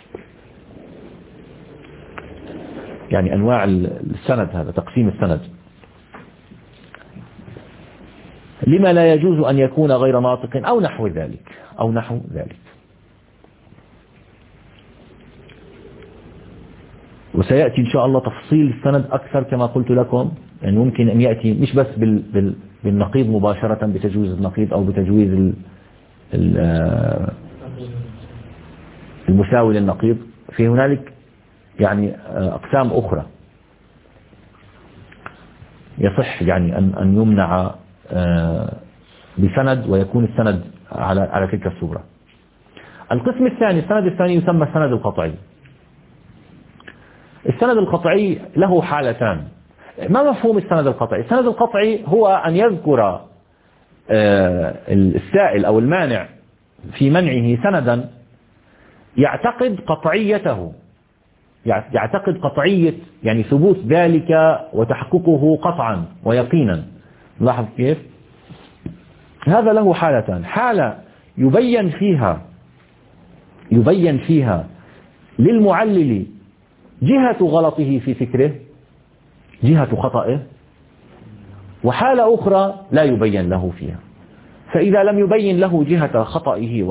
Speaker 2: يعني أنواع السند، هذا تقسيم السند. لما لا يجوز أن يكون غير ناطق أو نحو ذلك أو نحو ذلك. وسيأتي إن شاء الله تفصيل السند أكثر كما قلت لكم، يعني ممكن أن يأتي مش بس بال بال بالنقيض مباشرة بتجويز النقيض أو بتجويز ال ال المساوي للنقيض، في هنالك يعني أقسام أخرى يصح يعني أن أن يمنع بسند ويكون السند على على تلك الصورة. القسم الثاني، السند الثاني يسمى السند القطعي. السند القطعي له حالتان. ما مفهوم السند القطعي؟ السند القطعي هو أن يذكر السائل أو المانع في منعه سندا يعتقد قطعيته، يعتقد قطعية يعني ثبوت ذلك وتحققه قطعا ويقينا. لاحظ كيف؟ هذا له حالتان. حالة يبين فيها يبين فيها للمعلل جهة غلطه في فكره، جهة خطئه، وحالة أخرى لا يبين له فيها. فإذا لم يبين له جهة خطئه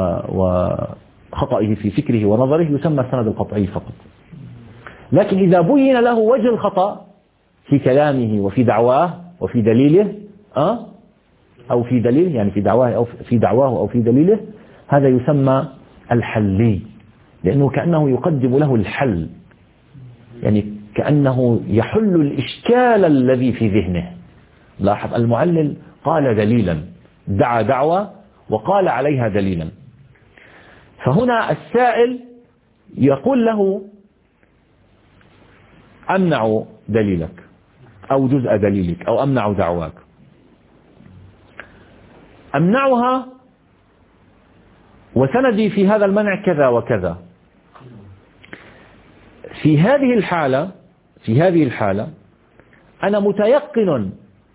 Speaker 2: وخطئه في فكره ونظره يسمى السند القطعي فقط. لكن إذا بين له وجه الخطأ في كلامه وفي دعواه وفي دليله أه؟ أو في دليل يعني في دعواه أو في دعواه أو في دليله، هذا يسمى الحلي، لأنه كأنه يقدم له الحل، يعني كأنه يحل الإشكال الذي في ذهنه. لاحظ، المعلل قال دليلا، دعا دعوة وقال عليها دليلا، فهنا السائل يقول له أمنع دليلك أو جزء دليلك أو أمنع دعواك، أمنعها وسندي في هذا المنع كذا وكذا. في هذه الحالة في هذه الحالة أنا متيقن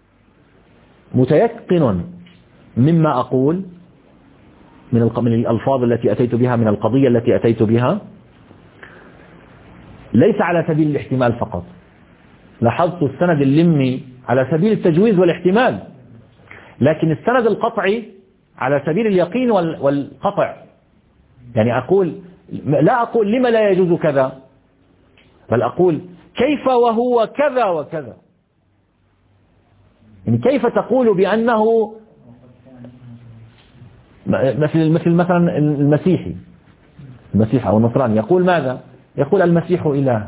Speaker 2: متيقن مما أقول من من الألفاظ التي أتيت بها، من القضية التي أتيت بها، ليس على سبيل الاحتمال فقط. لاحظت السند اللمي على سبيل التجويز والاحتمال، لكن السند القطعي على سبيل اليقين والقطع. يعني أقول لا أقول لما لا يجوز كذا، بل أقول كيف وهو كذا وكذا. يعني كيف تقول بأنه مثل مثل مثلا المسيحي المسيح أو النصراني يقول ماذا؟ يقول المسيح إله،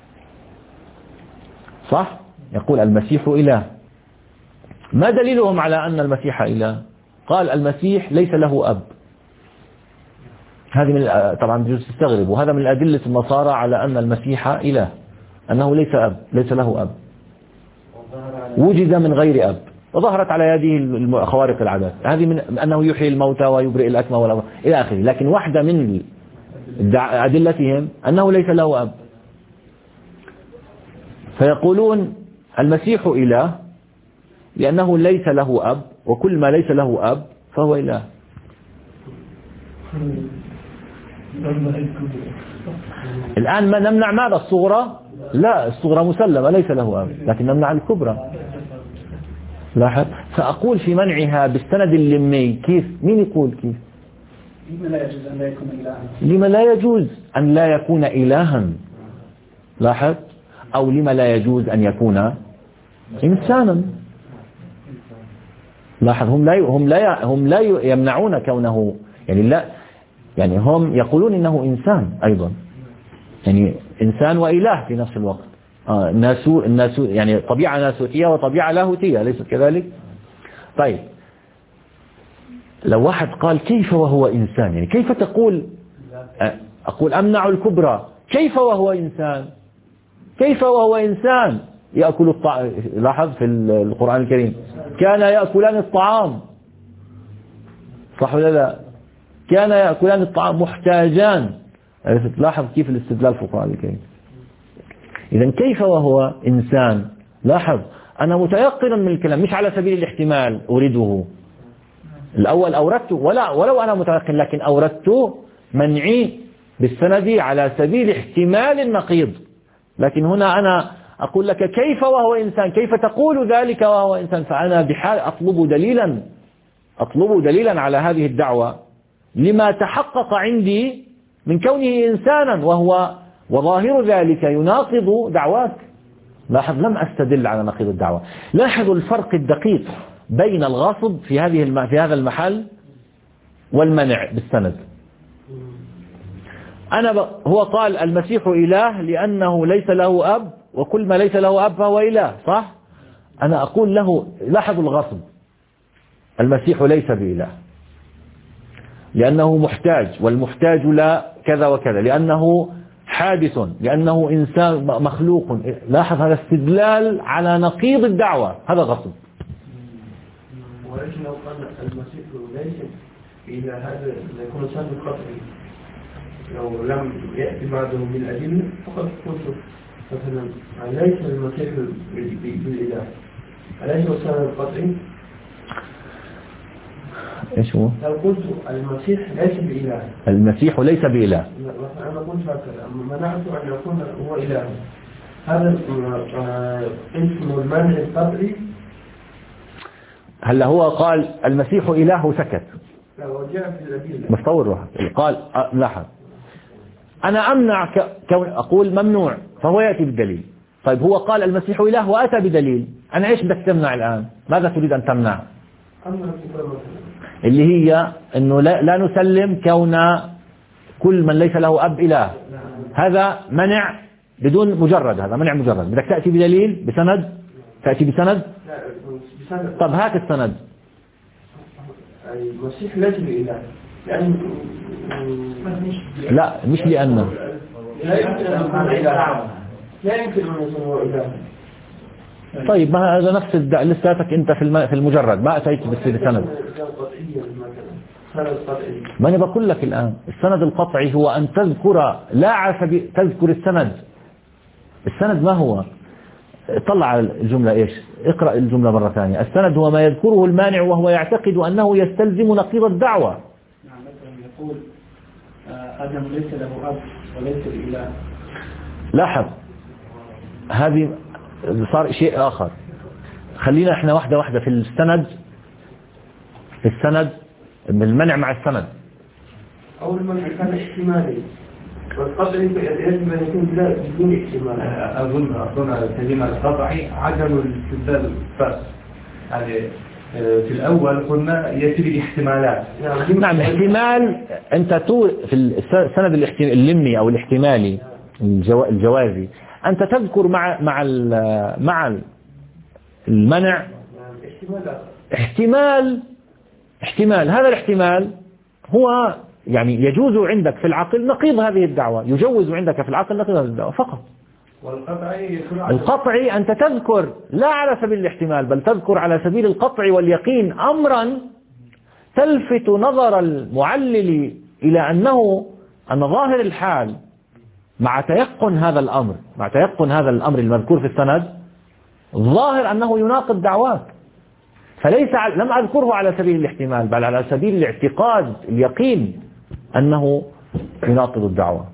Speaker 2: صح؟ يقول المسيح إله. ما دليلهم على أن المسيح إله؟ قال المسيح ليس له أب. هذه من طبعا يجوز تستغرب، وهذا من أدلة النصارى على أن المسيح إله، أنه ليس أب، ليس له أب، وجد من غير أب، وظهرت على يده خوارق العادات. هذه من أنه يحيي الموتى ويبرئ الأكمى والأبرص إلى آخره. لكن واحدة من أدلتهم أنه ليس له أب، فيقولون المسيح إله لأنه ليس له أب، وكل ما ليس له أب فهو إله. الآن ما نمنع ماذا؟ الصغرى؟ لا، الصغرى مسلمة ليس له أب، لكن نمنع الكبرى. لاحظ، فأقول في منعها بالسند اللمي. كيف؟ مين يقول كيف؟
Speaker 5: لما لا يجوز أن لا يكون إلها؟
Speaker 2: لما لا يجوز أن لا يكون إلها؟ لاحظ، أو لما لا يجوز أن يكون إنسانا؟ لاحظ، هم لا هم لا هم لا يمنعون كونه، يعني لا، يعني هم يقولون إنه إنسان أيضا، يعني إنسان وإله في نفس الوقت. آه ناسو الناسو يعني طبيعة ناسوتية وطبيعة لاهوتية، ليست كذلك؟ طيب، لو واحد قال كيف وهو إنسان، يعني كيف تقول؟ أقول أمنع الكبرى، كيف وهو إنسان؟ كيف وهو إنسان يأكل الطعام؟ لاحظ في القرآن الكريم كان يأكلان الطعام، صح ولا لا؟ كان يأكلان الطعام محتاجان. لاحظ كيف الاستدلال في القرآن الكريم. إذن كيف وهو إنسان؟ لاحظ، أنا متيقن من الكلام، مش على سبيل الاحتمال أريده. الأول أوردته، ولا ولو أنا متيقن، لكن أوردته منعي بالسند على سبيل احتمال النقيض. لكن هنا أنا أقول لك كيف وهو إنسان، كيف تقول ذلك وهو إنسان؟ فأنا بحال أطلب دليلا أطلب دليلا على هذه الدعوة لما تحقق عندي من كونه إنسانا، وهو وظاهر ذلك يناقض دعواك. لاحظ، لم أستدل على نقيض الدعوة. لاحظوا الفرق الدقيق بين الغصب في هذه الم... في هذا المحل والمنع بالسند. أنا ب... هو قال المسيح إله لأنه ليس له أب، وكل ما ليس له أب فهو إله، صح؟ أنا أقول له لاحظوا الغصب، المسيح ليس بإله لأنه محتاج، والمحتاج لا كذا وكذا، لأنه حادث، لأنه إنسان مخلوق. لاحظ، هذا استدلال على نقيض الدعوة، هذا غصب.
Speaker 3: ولكن لو قال المسيح ليس إلى هذا يكون سند قطعي، لو لم يأتي بعده بالأدلة فقد قلت مثلا ليس المسيح بالإله، أليس هو سند قطعي؟
Speaker 2: إيش هو؟
Speaker 3: لو قلت المسيح ليس بإله،
Speaker 2: المسيح ليس بإله،
Speaker 3: أنا قلت هكذا، منعت أن يكون هو إله، هذا اسم المنع القطعي.
Speaker 2: هلا هو قال المسيح إله وسكت،
Speaker 3: لا، وجاء في الأدلة
Speaker 2: مصور روح قال لاحظ، أنا أمنع كون أقول ممنوع فهو يأتي بالدليل. طيب هو قال المسيح إله وأتى بدليل، أنا إيش بدك تمنع الآن؟ ماذا تريد أن تمنع؟ اللي هي أنه لا, لا نسلم كون كل من ليس له أب إله. هذا منع بدون مجرد، هذا منع مجرد. بدك تأتي بدليل بسند، تأتي بسند. طب هات السند.
Speaker 3: المسيح ليس بإله يعني
Speaker 2: لا، مش لأنه
Speaker 3: لا يمكن أن يكون إله، لا يمكن أن يكون إله.
Speaker 2: طيب ما هذا نفس لساتك أنت في في المجرد، ما أتيت بالسند.
Speaker 3: قطعيا مثلا سند قطعي.
Speaker 2: ما أنا بقول لك الآن السند القطعي هو أن تذكر لا على سبيل تذكر السند. السند ما هو؟ طلع على الجملة إيش؟ اقرأ الجملة مرة ثانية. السند هو ما يذكره المانع وهو يعتقد أنه يستلزم نقيض الدعوة.
Speaker 5: نعم مثلا يقول آدم ليس له أب وليس الإله.
Speaker 2: لاحظ هذه صار شيء آخر. خلينا احنا واحدة واحدة في السند. في السند من المنع مع السند.
Speaker 3: أو المنع كان احتمالي والقطعي يجب أن يكون بدون احتمال.
Speaker 4: أظن أظن الكلمة القطعي عدم الاستدلال الفاس. يعني في الأول قلنا يأتي بالاحتمالات.
Speaker 2: نعم احتمال أنت تو في السند اللمي أو الاحتمالي الجو الجوازي أنت تذكر مع مع مع المنع احتمال احتمال هذا الاحتمال هو يعني يجوز عندك في العقل نقيض هذه الدعوة، يجوز عندك في العقل نقيض هذه الدعوة فقط.
Speaker 4: والقطعي
Speaker 2: القطعي أنت تذكر لا على سبيل الاحتمال بل تذكر على سبيل القطع واليقين أمرا تلفت نظر المعلل إلى أنه أن ظاهر الحال مع تيقن هذا الأمر مع تيقن هذا الأمر المذكور في السند ظاهر أنه يناقض دعواك، فليس لم أذكره على سبيل الاحتمال بل على سبيل الاعتقاد اليقين أنه يناقض الدعوة.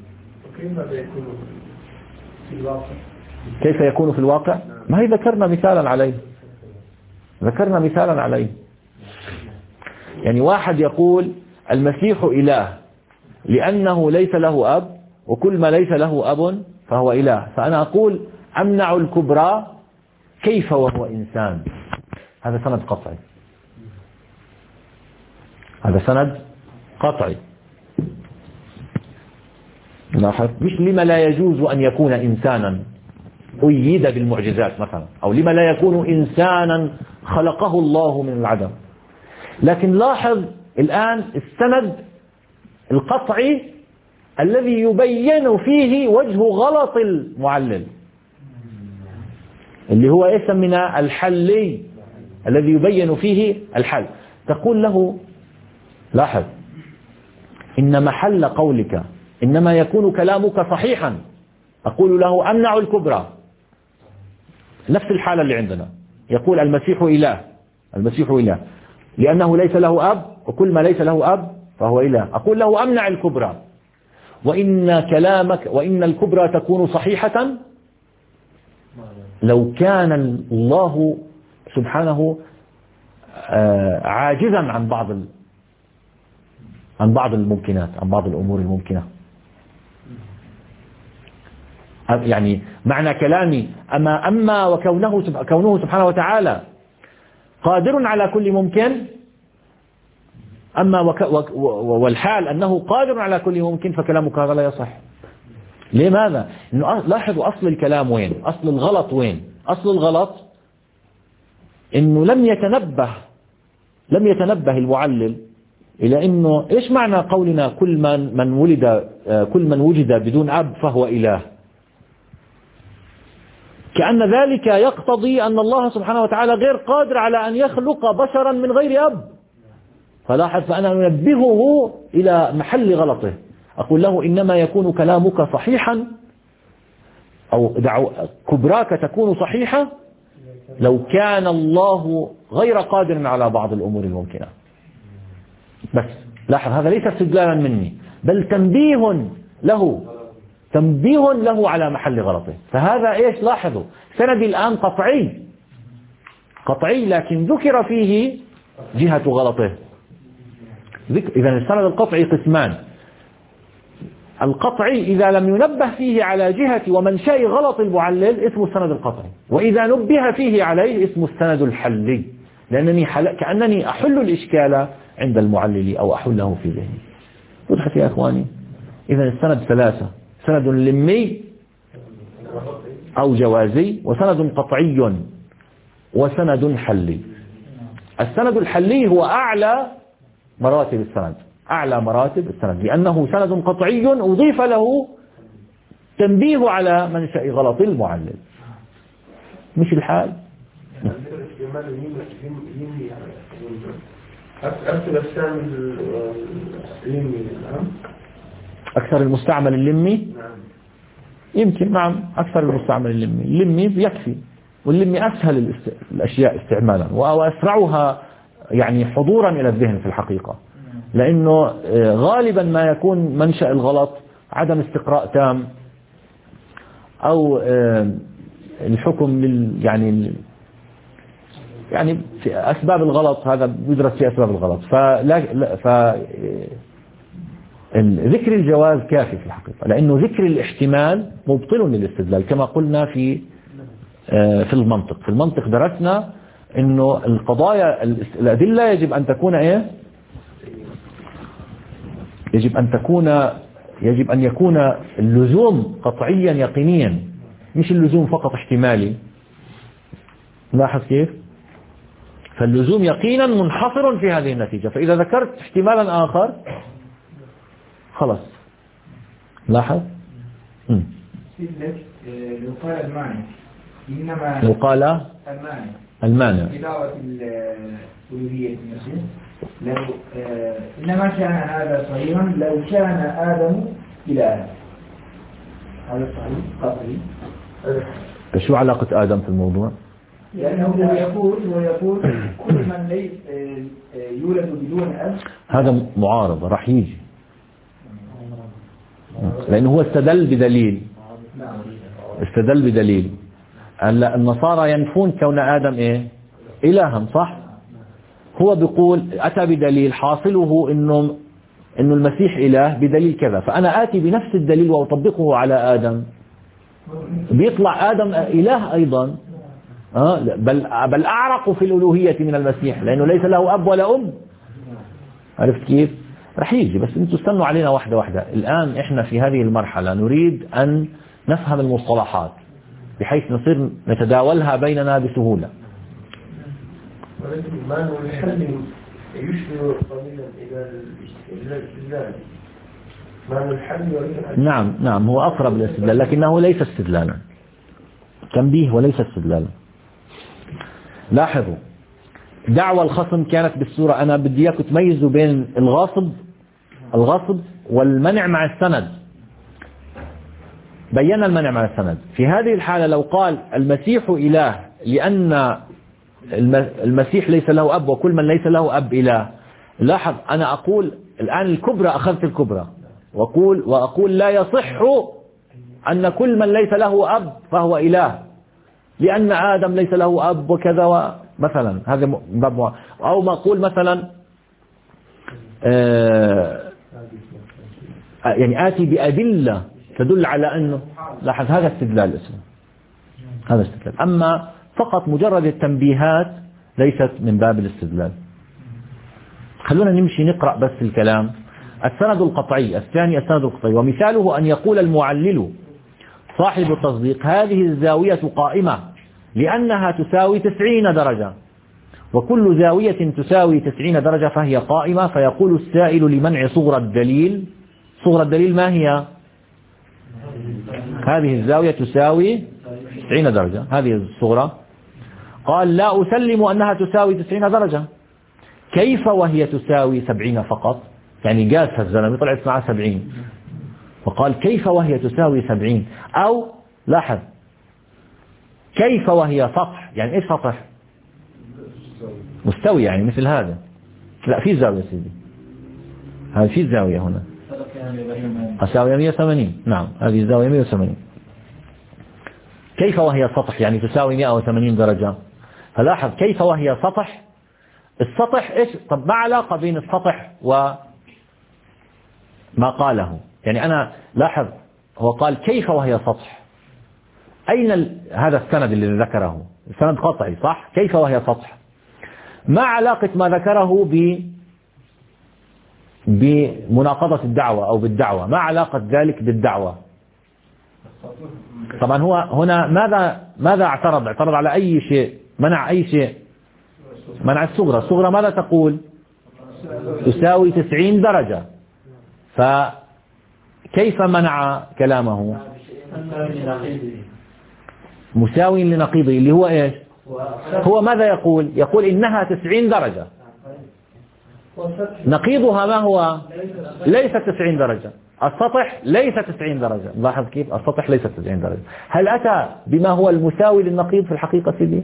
Speaker 2: كيف يكون في الواقع؟ ما هي ذكرنا مثالا عليه ذكرنا مثالا عليه يعني واحد يقول المسيح إله لأنه ليس له أب وكل ما ليس له أب فهو إله، فأنا أقول أمنع الكبرى كيف وهو إنسان. هذا سند قطعي هذا سند قطعي. لاحظ مش لما لا يجوز أن يكون إنسانا أيد بالمعجزات مثلا أو لما لا يكون إنسانا خلقه الله من العدم، لكن لاحظ الآن السند القطعي الذي يبين فيه وجه غلط المعلل اللي هو اسمنا الحلي الذي يبين فيه الحل. تقول له لاحظ إن محل قولك إنما يكون كلامك صحيحا. أقول له أمنع الكبرى نفس الحالة اللي عندنا يقول المسيح إله المسيح إله لأنه ليس له أب وكل ما ليس له أب فهو إله. أقول له أمنع الكبرى وإن كلامك وإن الكبرى تكون صحيحة لو كان الله سبحانه عاجزا عن بعض عن بعض الممكنات عن بعض الأمور الممكنة. يعني معنى كلامي أما أما وكونه كونه سبحانه وتعالى قادر على كل ممكن أما وك والحال أنه قادر على كل ممكن فكلامك هذا لا يصح. لماذا؟ إنه لاحظوا أصل الكلام وين؟ أصل الغلط وين؟ أصل الغلط إنه لم يتنبه لم يتنبه المعلل إلى إنه إيش معنى قولنا كل من من ولد كل من وجد بدون أب فهو إله. كأن ذلك يقتضي أن الله سبحانه وتعالى غير قادر على أن يخلق بشرا من غير أب. فلاحظ فأنا أنبهه إلى محل غلطه. أقول له إنما يكون كلامك صحيحا أو دعو كبراك تكون صحيحة لو كان الله غير قادر على بعض الأمور الممكنة. بس لاحظ هذا ليس استدلالا مني بل تنبيه له تنبيه له على محل غلطه. فهذا إيش لاحظوا سندي الآن قطعي قطعي لكن ذكر فيه جهة غلطه. إذا السند القطعي قسمان. القطعي إذا لم ينبه فيه على جهة ومنشأ غلط المعلل اسمه السند القطعي، وإذا نبه فيه عليه اسمه السند الحلي لأنني حل... كأنني أحل الإشكال عند المعلل أو أحله في ذهني. وضحت يا أخواني؟ إذا السند ثلاثة: سند لمي أو جوازي وسند قطعي وسند حلي. السند الحلي هو أعلى مراتب السند أعلى مراتب السند لأنه سند قطعي أضيف له تنبيه على منشأ غلط المعلل. مش الحال
Speaker 3: أكثر السامي اللمي نعم.
Speaker 2: أكثر المستعمل اللمي
Speaker 3: نعم.
Speaker 2: يمكن نعم أكثر المستعمل اللمي اللمي يكفي، واللمي أسهل الأشياء استعمالا وأسرعها يعني حضورا إلى الذهن في الحقيقة، لأنه غالبا ما يكون منشأ الغلط عدم استقراء تام أو الحكم لل يعني يعني في أسباب الغلط، هذا بيدرس في أسباب الغلط. فلا ف ذكر الجواز كافي في الحقيقة، لأنه ذكر الاحتمال مبطل للاستدلال كما قلنا في في المنطق. في المنطق درسنا إنه القضايا الأدلة يجب أن تكون إيه؟ يجب أن تكون يجب أن يكون اللزوم قطعيا يقينيا، مش اللزوم فقط احتمالي. لاحظ كيف؟ فاللزوم يقينا منحصر في هذه النتيجة، فإذا ذكرت احتمالا آخر خلاص. لاحظ
Speaker 6: لو قال المانع إنما
Speaker 2: لو قال
Speaker 6: المانع
Speaker 2: المانع
Speaker 6: إضافة الألوهية المسيح لو آه إنما كان هذا صحيحا لو كان آدم إلها، هذا صحيح قطعي.
Speaker 2: شو علاقة آدم في الموضوع؟
Speaker 6: لأنه يقول ويقول كل من ليس يولد بدون أب.
Speaker 2: هذا معارضة راح يجي، لأنه هو استدل بدليل استدل بدليل هلا النصارى ينفون كون آدم إيه؟ إلها، صح؟ هو بيقول أتى بدليل حاصله إنه إنه المسيح إله بدليل كذا، فأنا آتي بنفس الدليل وأطبقه على آدم، بيطلع آدم إله أيضا. آه بل بل أعرق في الألوهية من المسيح، لأنه ليس له أب ولا أم. عرفت كيف؟ رح يجي، بس انتوا استنوا علينا واحدة واحدة. الآن احنا في هذه المرحلة نريد أن نفهم المصطلحات بحيث نصير نتداولها بيننا بسهولة.
Speaker 3: ولكن ما هو الحل يشبه قليلا إلى الاستدلال. ما هو الحل؟
Speaker 2: نعم نعم هو أقرب للاستدلال لكنه ليس استدلالا، تنبيه وليس استدلالا. لاحظوا دعوى الخصم كانت بالصورة، أنا بدي إياكم تميزوا بين الغاصب الغاصب والمنع مع السند. بينا المنع مع السند. في هذه الحالة لو قال المسيح إله لأن المسيح ليس له أب وكل من ليس له أب إله، لاحظ أنا أقول الآن الكبرى أخذت الكبرى وأقول, وأقول لا يصح أن كل من ليس له أب فهو إله لأن آدم ليس له أب وكذا مثلا. هذا باب. أو ما أقول مثلا آه يعني آتي بأدلة تدل على أنه، لاحظ هذا استدلال اسمه، هذا استدلال. أما فقط مجرد التنبيهات ليست من باب الاستدلال. خلونا نمشي نقرأ بس الكلام. السند القطعي الثاني السند القطعي، ومثاله أن يقول المعلل صاحب التصديق هذه الزاوية قائمة لأنها تساوي تسعين درجة، وكل زاوية تساوي تسعين درجة فهي قائمة. فيقول السائل لمنع صغرى الدليل، صغرى الدليل ما هي؟ هذه الزاوية تساوي تسعين درجة، هذه الصغرى. قال لا أسلم أنها تساوي تسعين درجة. كيف وهي تساوي سبعين فقط؟ يعني قاسها الزلمة طلعت معها سبعين، وقال كيف وهي تساوي سبعين. أو لاحظ كيف وهي سطح، يعني إيش سطح؟ مستوي يعني مثل هذا. لا في زاوية سيدي، هذه في زاوية هنا الزاوية مئة وثمانين. نعم هذه الزاوية مئة وثمانين. كيف وهي سطح يعني تساوي مئة وثمانين درجة. فلاحظ كيف وهي سطح. السطح إيش؟ طب ما علاقة بين السطح وما قاله؟ يعني أنا لاحظ هو قال كيف وهي سطح، أين ال... هذا السند اللي ذكره السند قطعي صح؟ كيف وهي سطح، ما علاقة ما ذكره ب بمناقضة الدعوة أو بالدعوة، ما علاقة ذلك بالدعوة؟ طبعا هو هنا ماذا ماذا اعترض؟ اعترض على أي شيء، منع أي شيء، منع الصغرى. الصغرى ماذا تقول؟ تساوي تسعين درجة. فكيف منع كلامه؟ مساوي لنقيضه اللي هو إيش؟ هو ماذا يقول؟ يقول إنها تسعين درجة. نقيضها ما هو؟ ليس تسعين درجة. السطح ليس تسعين درجة. لاحظ كيف السطح ليس تسعين درجة. هل أتى بما هو المساوي للنقيض في الحقيقة سيدي؟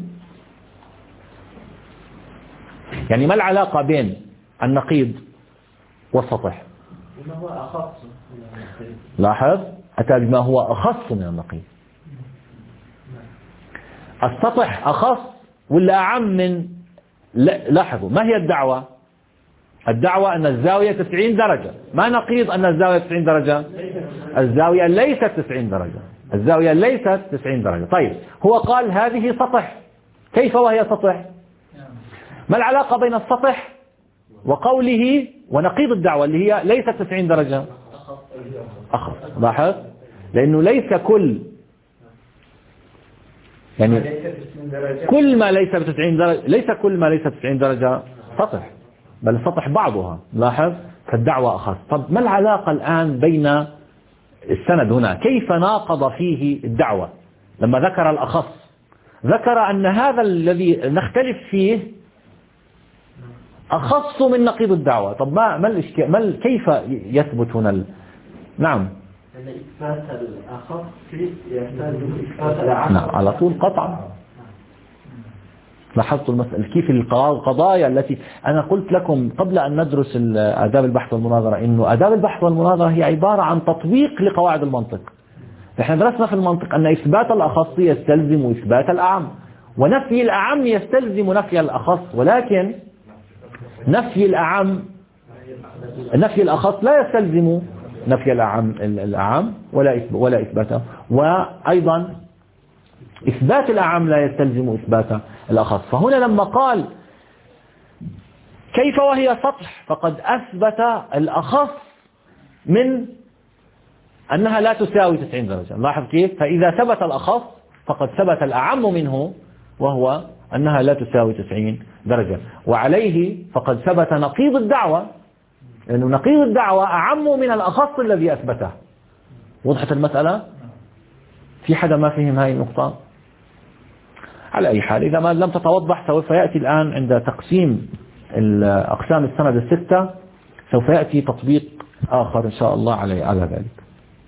Speaker 2: يعني ما العلاقة بين النقيض والسطح؟
Speaker 3: بما هو أخص.
Speaker 2: لاحظ أتى بما هو أخص من النقيض. السطح أخص ولا أعم من؟ لاحظوا ما هي الدعوة؟ الدعوة أن الزاوية تسعين درجة. ما نقيض أن الزاوية تسعين درجة؟ الزاوية ليست تسعين درجة. الزاوية ليست تسعين درجة. طيب هو قال هذه سطح. كيف وهي سطح؟ ما العلاقة بين السطح وقوله ونقيض الدعوة اللي هي ليست تسعين درجة؟ أخف. لاحظ لأنه ليس كل يعني كل ما ليس بتسعين درجة ليس كل ما ليس بتسعين درجة سطح، بل السطح بعضها. لاحظ فالدعوة أخص. طب ما العلاقة الآن بين السند هنا؟ كيف ناقض فيه الدعوة لما ذكر الأخص؟ ذكر أن هذا الذي نختلف فيه أخص من نقيض الدعوة. طب ما ما الإشكال؟ ما كيف يثبت هنا ال... نعم
Speaker 3: أن إثبات الأخص يحتاج إثبات العام.
Speaker 2: نعم على طول قطعا. لاحظت المسألة كيف القضايا التي أنا قلت لكم قبل أن ندرس آداب البحث والمناظرة إنه آداب البحث والمناظرة هي عبارة عن تطبيق لقواعد المنطق. نحن درسنا في المنطق أن إثبات الأخص يستلزم إثبات الأعم، ونفي الأعم يستلزم نفي الأخص، ولكن نفي الأعم نفي الأخص لا يستلزم نفي الأعم الأعم ولا ولا إثباته، وأيضا إثبات الأعم لا يستلزم إثبات الأخص. فهنا لما قال كيف وهي سطح فقد أثبت الأخص من أنها لا تساوي تسعين درجة. لاحظ كيف؟ فإذا ثبت الأخص فقد ثبت الأعم منه وهو أنها لا تساوي تسعين درجة، وعليه فقد ثبت نقيض الدعوة، لأنه نقيض الدعوة أعم من الأخص الذي أثبته. وضحت المسألة؟ في حدا ما فهم هاي النقطة؟ على أي حال إذا ما لم تتوضح سوف يأتي الآن عند تقسيم أقسام السند الستة سوف يأتي تطبيق آخر إن شاء الله على على ذلك.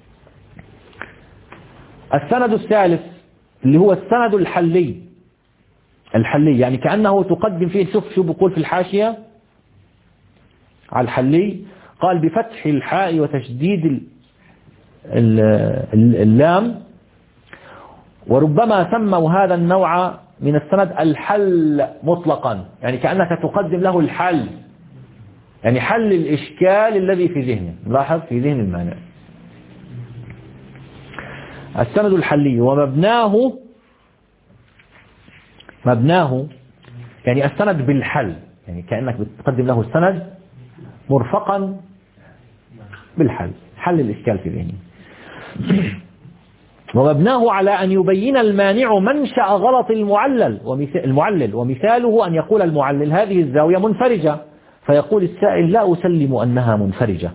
Speaker 2: السند الثالث اللي هو السند الحلي. الحلي يعني كأنه تقدم فيه، شوف شو بقول في الحاشية على الحلي، قال بفتح الحاء وتشديد اللام، وربما سموا هذا النوع من السند الحل مطلقا، يعني كأنك تقدم له الحل، يعني حل الإشكال الذي في ذهنه. لاحظ في ذهن المانع. السند الحلي ومبناه مبناه يعني السند بالحل، يعني كأنك بتقدم له السند مرفقا بالحل، حل الإشكال في ذهنه. ومبناه على أن يبين المانع منشأ غلط المعلل المعلل ومثاله أن يقول المعلل هذه الزاوية منفرجة، فيقول السائل لا أسلم أنها منفرجة،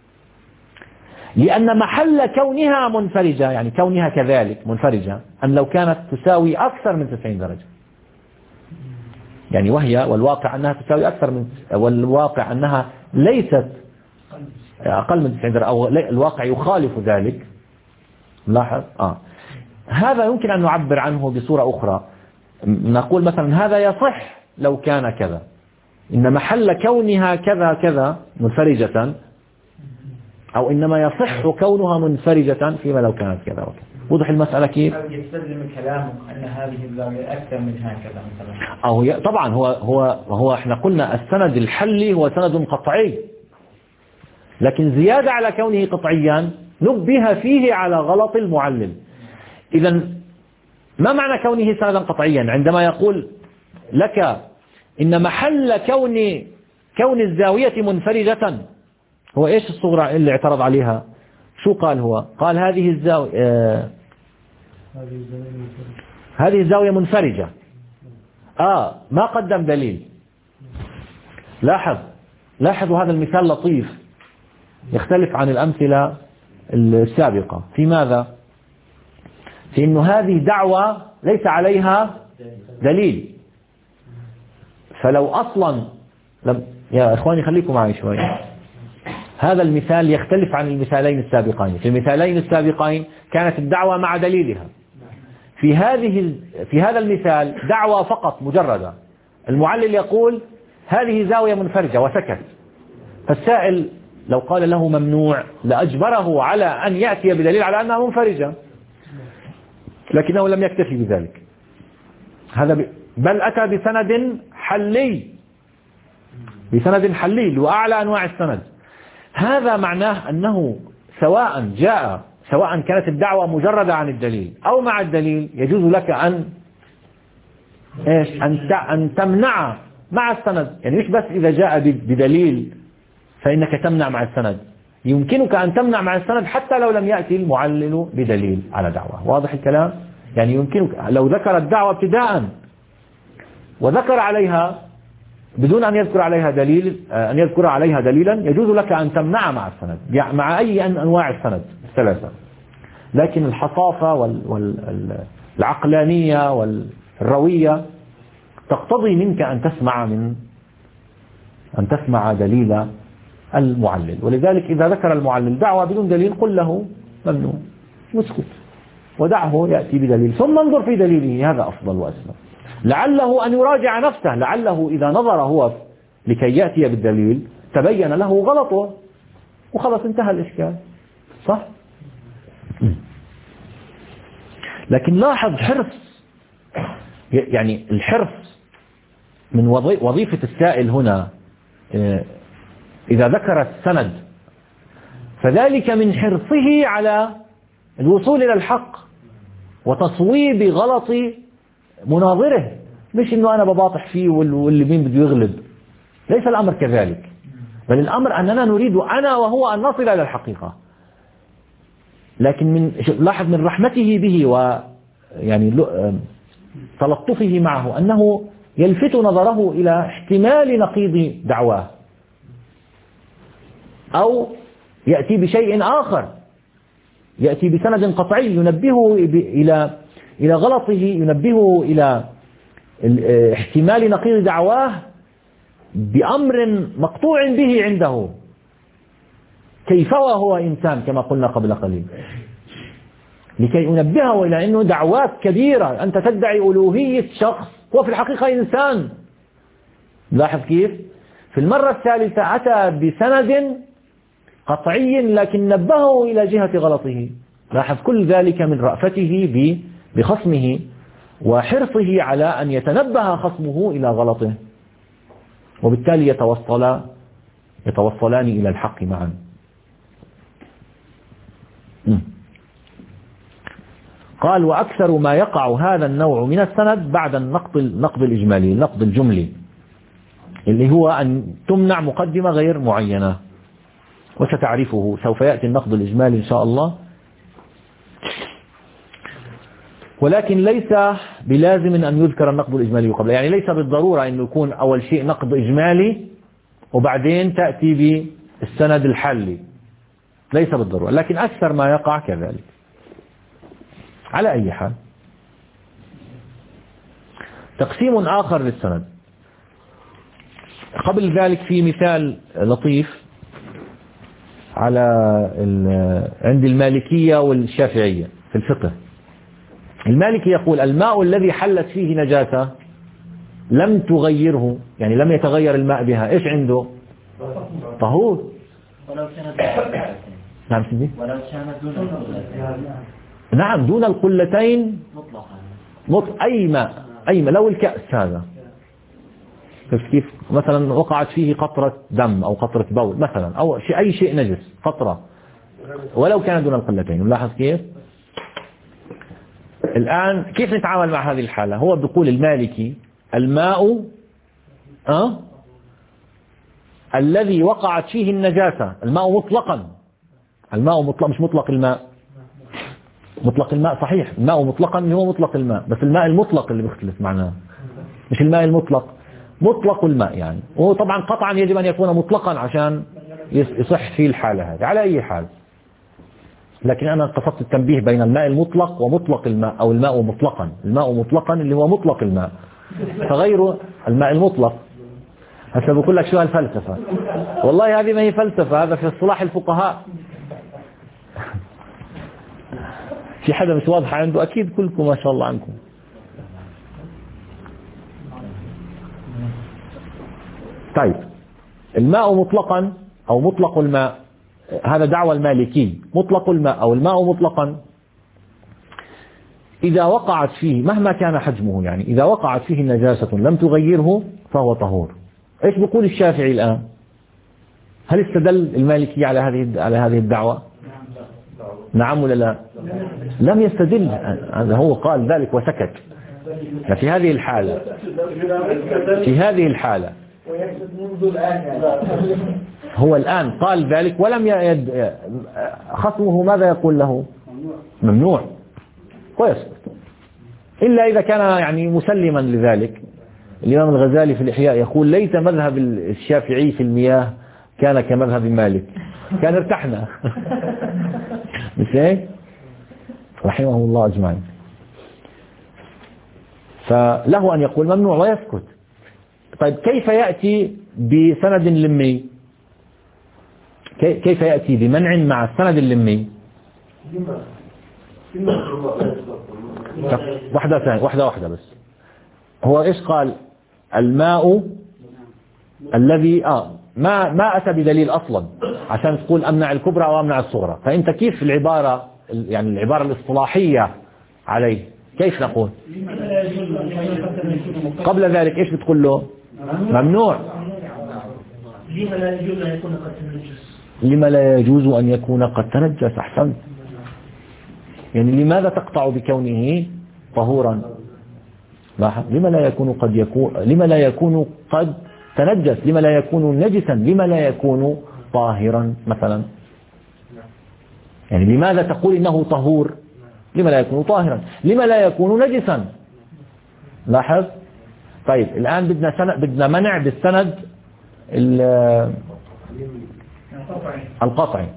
Speaker 2: لأن محل كونها منفرجة يعني كونها كذلك منفرجة أن لو كانت تساوي أكثر من تسعين درجة، يعني وهي والواقع أنها تساوي أكثر من والواقع أنها ليست أقل من تسعين درجة، أو الواقع يخالف ذلك. لاحظ آه. هذا يمكن أن نعبر عنه بصورة أخرى، نقول مثلا هذا يصح لو كان كذا، إن محل كونها كذا كذا منفرجة، أو إنما يصح كونها منفرجة فيما لو كانت كذا وكذا. وضح المسألة كيف؟
Speaker 6: أو يستلزم كلامه أن هذه الزاوية أكثر من هكذا مثلا.
Speaker 2: أو ي... طبعا هو هو هو إحنا قلنا السند الحلي هو سند قطعي، لكن زيادة على كونه قطعيا نبه فيه على غلط المعلل. إذا ما معنى كونه سندا قطعيا؟ عندما يقول لك إن محل كون كون الزاوية منفرجة، هو إيش الصورة اللي اعترض عليها؟ شو قال هو؟ قال هذه الزاوية آه هذه الزاوية منفرجة. آه ما قدم دليل. لاحظ لاحظوا هذا المثال لطيف يختلف عن الأمثلة السابقة في ماذا؟ في إنه هذه دعوة ليس عليها دليل، فلو أصلا يا إخواني خليكم معي شوي. هذا المثال يختلف عن المثالين السابقين. في المثالين السابقين كانت الدعوة مع دليلها. في هذه في هذا المثال دعوة فقط مجردة. المعلل يقول هذه زاوية منفرجة وسكت. فالسائل لو قال له ممنوع لأجبره على أن يأتي بدليل على أنها منفرجة، لكنه لم يكتفي بذلك. هذا ب... بل أتى بسند حلي، بسند حلي وأعلى أنواع السند. هذا معناه أنه سواء جاء سواء كانت الدعوة مجردة عن الدليل أو مع الدليل يجوز لك أن إيش أن أن تمنع مع السند. يعني مش بس إذا جاء بدليل فإنك تمنع مع السند، يمكنك أن تمنع مع السند حتى لو لم يأتي المعلل بدليل على دعوة. واضح الكلام؟ يعني يمكنك لو ذكر الدعوة ابتداء وذكر عليها بدون أن يذكر عليها دليل أن يذكر عليها دليلا يجوز لك أن تمنع مع السند مع أي أنواع السند الثلاثة. لكن الحصافة والعقلانية والروية تقتضي منك أن تسمع من أن تسمع دليل المعلل. ولذلك إذا ذكر المعلل دعوة بدون دليل قل له ممنوع واسكت ودعه يأتي بدليل ثم انظر في دليله، هذا أفضل وأسلم. لعله أن يراجع نفسه، لعله إذا نظر هو لكي يأتي بالدليل تبين له غلطه وخلص انتهى الإشكال. صح؟ لكن لاحظ حرص، يعني الحرص من وظيفة السائل هنا إذا ذكر السند فذلك من حرصه على الوصول إلى الحق وتصويب غلط مناظره، مش إنه أنا بباطح فيه واللي مين بده يغلب. ليس الأمر كذلك، بل الأمر أننا نريد أنا وهو أن نصل إلى الحقيقة. لكن من لاحظ من رحمته به ويعني تلطفه معه أنه يلفت نظره إلى احتمال نقيض دعواه أو يأتي بشيء آخر، يأتي بسند قطعي ينبهه إلى إلى غلطه، ينبهه إلى احتمال نقيض دعواه بأمر مقطوع به عنده، كيف وهو إنسان كما قلنا قبل قليل، لكي أنبهه إلى أنه دعوات كبيرة. أنت تدعي ألوهية شخص هو في الحقيقة إنسان. لاحظ كيف في المرة الثالثة أتى بسند قطعي لكن نبهه إلى جهة غلطه. لاحظ كل ذلك من رأفته بخصمه وحرصه على أن يتنبه خصمه إلى غلطه، وبالتالي يتوصل يتوصلان إلى الحق معا. قال وأكثر ما يقع هذا النوع من السند بعد النقد النقد الإجمالي، النقد الجملي، اللي هو أن تمنع مقدمة غير معينة، وستعرفه سوف يأتي النقد الإجمالي إن شاء الله. ولكن ليس بلازم أن يذكر النقد الإجمالي قبل، يعني ليس بالضرورة أن يكون أول شيء نقد إجمالي وبعدين تأتي بالسند الحلي، ليس بالضرورة، لكن أكثر ما يقع كذلك. على أي حال تقسيم آخر للسند. قبل ذلك في مثال لطيف على عند المالكية والشافعية في الفقه. المالكي يقول الماء الذي حلت فيه نجاسة لم تغيره، يعني لم يتغير الماء بها، إيش عنده؟ طهور.
Speaker 7: ولو كانت
Speaker 2: نعم سيدي؟
Speaker 7: ولو كانت دون القلتين.
Speaker 2: نعم دون القلتين
Speaker 7: مطلقا
Speaker 2: مطلق أي ماء، أي ماء، لو الكأس هذا كيف مثلا وقعت فيه قطرة دم أو قطرة بول مثلا أو شيء أي شيء نجس قطرة ولو كان دون القلتين. نلاحظ كيف الآن كيف نتعامل مع هذه الحالة. هو بيقول المالكي الماء أه؟ الذي وقعت فيه النجاسة، الماء مطلقا، الماء مطلق مش مطلق الماء، مطلق الماء صحيح، الماء مطلقا هو مطلق الماء، بس الماء المطلق اللي بيختلف معناه، مش الماء المطلق، مطلق الماء يعني. وهو طبعا قطعا يجب أن يكون مطلقا عشان يصح فيه الحالة هذه على أي حال. لكن أنا قصدت التنبيه بين الماء المطلق ومطلق الماء، أو الماء مطلقا، الماء مطلقا اللي هو مطلق الماء، فغير الماء المطلق. هسه بقول لك شو هالفلسفة. والله هذه ما هي فلسفة، هذا في اصطلاح الفقهاء. في حدا مش واضحة عنده؟ أكيد كلكم ما شاء الله عنكم. طيب الماء مطلقا أو مطلق الماء، هذا دعوى المالكي. مطلق الماء أو الماء مطلقا إذا وقعت فيه مهما كان حجمه، يعني إذا وقعت فيه نجاسة لم تغيره فهو طهور. إيش بيقول الشافعي الآن؟ هل استدل المالكي على هذه على هذه الدعوة؟ نعم ولا لا؟ لم يستدل. هذا هو قال ذلك وسكت. ففي هذه الحالة في هذه الحالة هو الآن قال ذلك ولم يد خصمه ماذا يقول له؟ ممنوع ويسكت، إلا إذا كان يعني مسلما لذلك. الإمام الغزالي في الإحياء يقول ليت مذهب الشافعي في المياه كان كمذهب مالك كان ارتحنا. مش هيك؟ رحمه الله أجمعين. فله أن يقول ممنوع ويسكت. طيب كيف يأتي بسند لمي؟ كيف يأتي بمنع مع السند اللمي؟ واحدة ثانية واحدة واحدة بس. هو إيش قال؟ الماء الذي آه ما ما أتى بدليل أصلا عشان تقول أمنع الكبرى أو أمنع الصغرى. فأنت كيف العبارة يعني العبارة الاصطلاحية عليه كيف نقول؟ قبل ذلك إيش بتقول له؟ ممنوع.
Speaker 5: لما لا يجوز أن يكون قد تنجس؟
Speaker 2: لما لا يجوز أن يكون قد تنجس. أحسنت. يعني لماذا تقطع بكونه طهورا؟ لما لا يكون قد يكون لما لا يكون قد تنجس؟ لما لا يكون نجسا؟ لما لا يكون طاهرا مثلا؟ يعني لماذا تقول إنه طهور؟ لما لا يكون طاهرا؟ لما لا يكون نجسا؟ لاحظ. طيب الآن بدنا سند بدنا منع بالسند القطعي.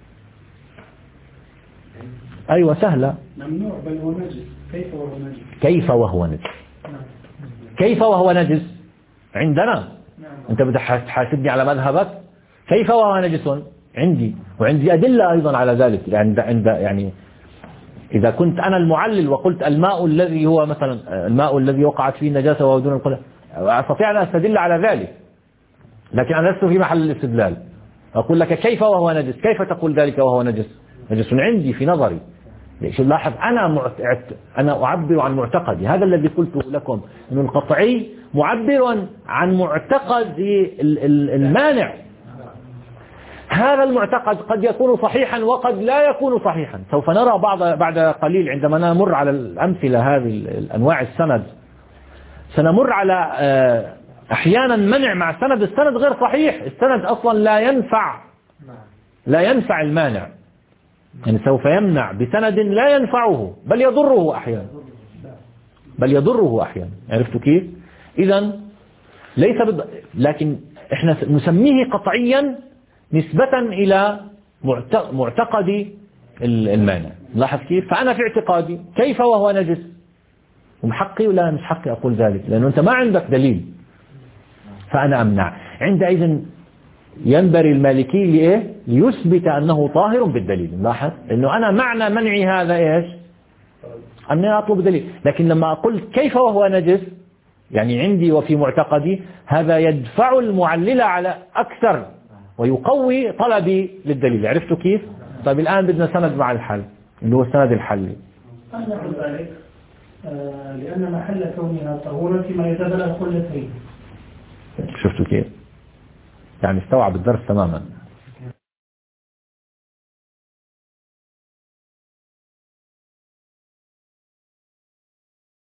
Speaker 2: أيوة سهلة.
Speaker 5: ممنوع بل هو نجس. كيف وهو نجس؟
Speaker 2: كيف وهو نجس؟ كيف وهو نجس عندنا؟ أنت بدك تحاسبني على مذهبك. كيف وهو نجس عندي، وعندي أدلة أيضا على ذلك. يعني عند يعني إذا كنت أنا المعلل وقلت الماء الذي هو مثلا الماء الذي وقعت فيه النجاسة وهو دون القدر، أستطيع أن أستدل على ذلك، لكن أنا لست في محل الاستدلال. أقول لك كيف وهو نجس؟ كيف تقول ذلك وهو نجس؟ نجس عندي في نظري. ليش؟ لاحظ أنا معت... أنا أعبر عن معتقدي. هذا الذي قلته لكم إنه القطعي معبر عن معتقد المانع. هذا المعتقد قد يكون صحيحا وقد لا يكون صحيحا. سوف نرى بعض بعد قليل عندما نمر على الأمثلة هذه الأنواع السند، سنمر على أحيانا منع مع سند السند غير صحيح. السند أصلا لا ينفع لا ينفع المانع، يعني سوف يمنع بسند لا ينفعه بل يضره أحيانا بل يضره أحيانا. عرفتوا كيف؟ إذن ليس بد... لكن احنا نسميه قطعيا نسبة إلى معتقد المانع. لاحظ كيف؟ فأنا في اعتقادي كيف وهو نجس، ومحقي ولا مش حقي أقول ذلك، لأنه أنت ما عندك دليل فأنا أمنع. عندئذ ينبغي المالكي لإيه؟ ليثبت أنه طاهر بالدليل. لاحظ أنه أنا معنى منعي هذا إيش؟ أني أطلب دليل. لكن لما أقول كيف وهو نجس يعني عندي وفي معتقدي، هذا يدفع المعلل على أكثر ويقوي طلبي للدليل. عرفتوا كيف؟ طيب الآن بدنا سند مع الحل اللي هو السند الحلي.
Speaker 5: أنا أقول ذلك آه لأن محل كونها طهورا فيما يتبلغ قلتين.
Speaker 2: شفتوا كيف؟ يعني استوعب الدرس تماما.